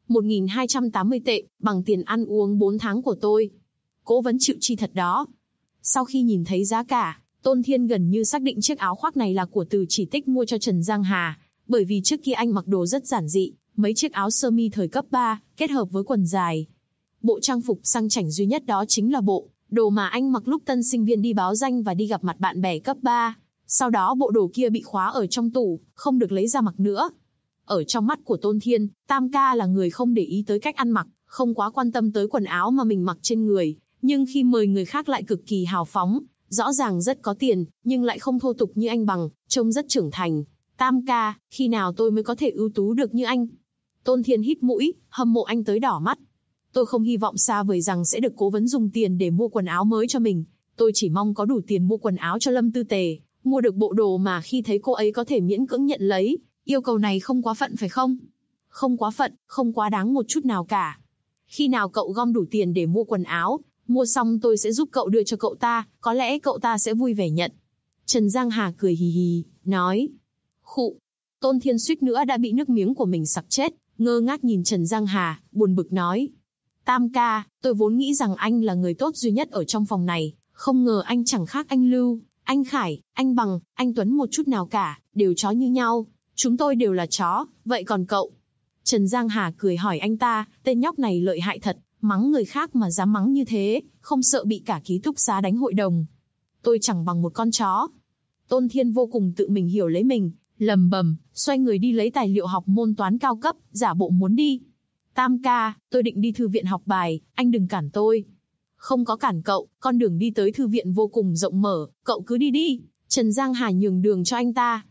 1.280 tệ, bằng tiền ăn uống 4 tháng của tôi. Cố Vấn chịu chi thật đó. Sau khi nhìn thấy giá cả, Tôn Thiên gần như xác định chiếc áo khoác này là của Từ Chỉ Tích mua cho Trần Giang Hà, bởi vì trước kia anh mặc đồ rất giản dị, mấy chiếc áo sơ mi thời cấp 3, kết hợp với quần dài. Bộ trang phục sang chảnh duy nhất đó chính là bộ đồ mà anh mặc lúc tân sinh viên đi báo danh và đi gặp mặt bạn bè cấp 3. Sau đó bộ đồ kia bị khóa ở trong tủ, không được lấy ra mặc nữa. Ở trong mắt của Tôn Thiên, Tam ca là người không để ý tới cách ăn mặc, không quá quan tâm tới quần áo mà mình mặc trên người, nhưng khi mời người khác lại cực kỳ hào phóng, rõ ràng rất có tiền, nhưng lại không thô tục như anh Bằng, trông rất trưởng thành. Tam ca, khi nào tôi mới có thể ưu tú được như anh? Tôn Thiên hít mũi, hâm mộ anh tới đỏ mắt. Tôi không hy vọng xa vời rằng sẽ được Cố Vấn dùng tiền để mua quần áo mới cho mình. Tôi chỉ mong có đủ tiền mua quần áo cho Lâm Tư Tề, mua được bộ đồ mà khi thấy cô ấy có thể miễn cưỡng nhận lấy. Yêu cầu này không quá phận phải không? Không quá phận, không quá đáng một chút nào cả. Khi nào cậu gom đủ tiền để mua quần áo, mua xong tôi sẽ giúp cậu đưa cho cậu ta, có lẽ cậu ta sẽ vui vẻ nhận. Trần Giang Hà cười hì hì, nói. Khụ. Tôn Thiên suýt nữa đã bị nước miếng của mình sặc chết, ngơ ngác nhìn Trần Giang Hà, buồn bực nói. Tam ca, tôi vốn nghĩ rằng anh là người tốt duy nhất ở trong phòng này, không ngờ anh chẳng khác anh Lưu, anh Khải, anh Bằng, anh Tuấn một chút nào cả, đều chó như nhau. Chúng tôi đều là chó, vậy còn cậu? Trần Giang Hà cười hỏi anh ta, tên nhóc này lợi hại thật, mắng người khác mà dám mắng như thế, không sợ bị cả ký túc xá đánh hội đồng. Tôi chẳng bằng một con chó. Tôn Thiên vô cùng tự mình hiểu lấy mình, lầm bầm, xoay người đi lấy tài liệu học môn toán cao cấp, giả bộ muốn đi. Tam ca, tôi định đi thư viện học bài, anh đừng cản tôi. Không có cản cậu, con đường đi tới thư viện vô cùng rộng mở, cậu cứ đi đi. Trần Giang Hà nhường đường cho anh ta.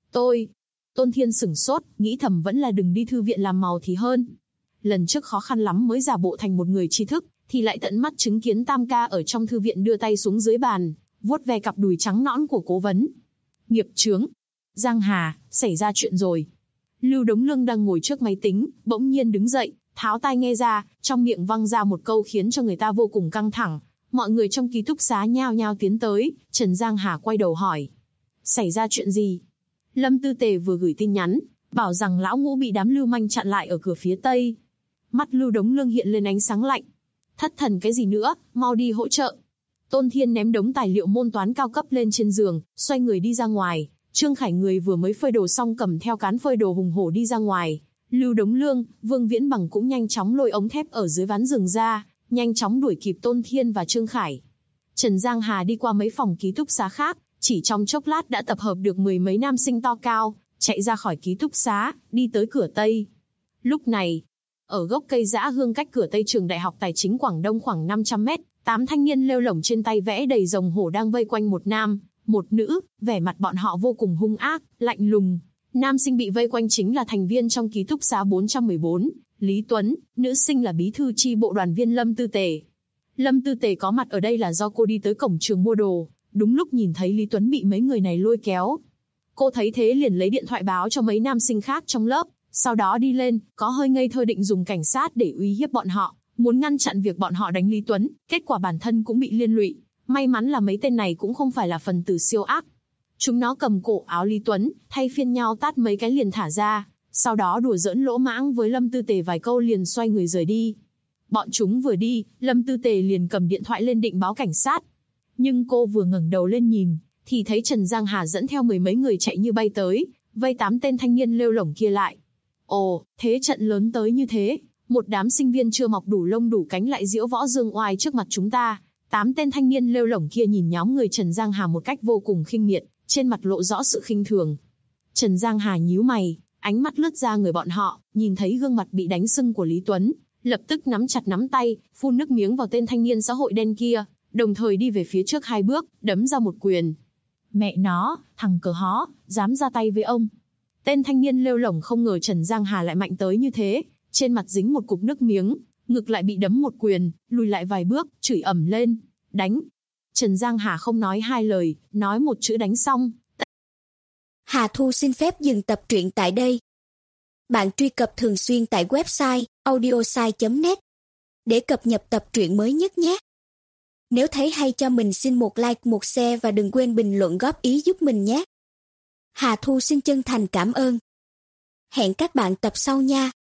Tôn Thiên sửng sốt, nghĩ thầm vẫn là đừng đi thư viện làm màu thì hơn. Lần trước khó khăn lắm mới giả bộ thành một người tri thức, thì lại tận mắt chứng kiến Tam ca ở trong thư viện đưa tay xuống dưới bàn, vuốt ve cặp đùi trắng nõn của Cố Vấn. Nghiệp chướng. Giang Hà, xảy ra chuyện rồi. Lưu Đống Lương đang ngồi trước máy tính, bỗng nhiên đứng dậy, tháo tai nghe ra, trong miệng văng ra một câu khiến cho người ta vô cùng căng thẳng. Mọi người trong ký túc xá nhao nhao tiến tới, Trần Giang Hà quay đầu hỏi. Xảy ra chuyện gì? Lâm Tư Tề vừa gửi tin nhắn, bảo rằng lão ngũ bị đám lưu manh chặn lại ở cửa phía tây. Mắt Lưu Đống Lương hiện lên ánh sáng lạnh. Thất thần cái gì nữa, mau đi hỗ trợ. Tôn Thiên ném đống tài liệu môn toán cao cấp lên trên giường, xoay người đi ra ngoài. Trương Khải người vừa mới phơi đồ xong cầm theo cán phơi đồ hùng hổ đi ra ngoài. Lưu Đống Lương, Vương Viễn Bằng cũng nhanh chóng lôi ống thép ở dưới ván giường ra, nhanh chóng đuổi kịp Tôn Thiên và Trương Khải. Trần Giang Hà đi qua mấy phòng ký túc xá khác, chỉ trong chốc lát đã tập hợp được 10 mấy nam sinh to cao, chạy ra khỏi ký túc xá, đi tới cửa Tây. Lúc này, ở gốc cây dã hương cách cửa Tây trường Đại học Tài chính Quảng Đông khoảng 500 mét, 8 thanh niên lêu lổng trên tay vẽ đầy rồng hổ đang vây quanh một nam, một nữ, vẻ mặt bọn họ vô cùng hung ác, lạnh lùng. Nam sinh bị vây quanh chính là thành viên trong ký túc xá 414, Lý Tuấn, nữ sinh là bí thư chi bộ đoàn viên Lâm Tư Tề. Lâm Tư Tề có mặt ở đây là do cô đi tới cổng trường mua đồ, đúng lúc nhìn thấy Lý Tuấn bị mấy người này lôi kéo. Cô thấy thế liền lấy điện thoại báo cho mấy nam sinh khác trong lớp, sau đó đi lên, có hơi ngây thơ định dùng cảnh sát để uy hiếp bọn họ, muốn ngăn chặn việc bọn họ đánh Lý Tuấn, kết quả bản thân cũng bị liên lụy. May mắn là mấy tên này cũng không phải là phần tử siêu ác. Chúng nó cầm cổ áo Lý Tuấn, thay phiên nhau tát mấy cái liền thả ra, sau đó đùa giỡn lỗ mãng với Lâm Tư Tề vài câu liền xoay người rời đi. Bọn chúng vừa đi, Lâm Tư Tề liền cầm điện thoại lên định báo cảnh sát. Nhưng cô vừa ngẩng đầu lên nhìn, thì thấy Trần Giang Hà dẫn theo mười mấy người chạy như bay tới, vây 8 tên thanh niên lêu lổng kia lại. Ồ, thế trận lớn tới như thế, một đám sinh viên chưa mọc đủ lông đủ cánh lại diễu võ dương oai trước mặt chúng ta. 8 tên thanh niên lêu lổng kia nhìn nhóm người Trần Giang Hà một cách vô cùng khinh miệt, trên mặt lộ rõ sự khinh thường. Trần Giang Hà nhíu mày, ánh mắt lướt ra người bọn họ, nhìn thấy gương mặt bị đánh sưng của Lý Tuấn, lập tức nắm chặt nắm tay, phun nước miếng vào tên thanh niên xã hội đen kia, đồng thời đi về phía trước 2 bước, đấm ra một quyền. Mẹ nó, thằng cờ hó, dám ra tay với ông. Tên thanh niên lêu lổng không ngờ Trần Giang Hà lại mạnh tới như thế, trên mặt dính một cục nước miếng, ngực lại bị đấm một quyền, lùi lại vài bước, chửi ầm lên, đánh. Trần Giang Hà không nói hai lời, nói một chữ đánh xong. Hà Thu xin phép dừng tập truyện tại đây. Bạn truy cập thường xuyên tại website audiosai.net để cập nhật tập truyện mới nhất nhé. Nếu thấy hay cho mình xin một like, một share và đừng quên bình luận góp ý giúp mình nhé. Hà Thu xin chân thành cảm ơn. Hẹn các bạn tập sau nha.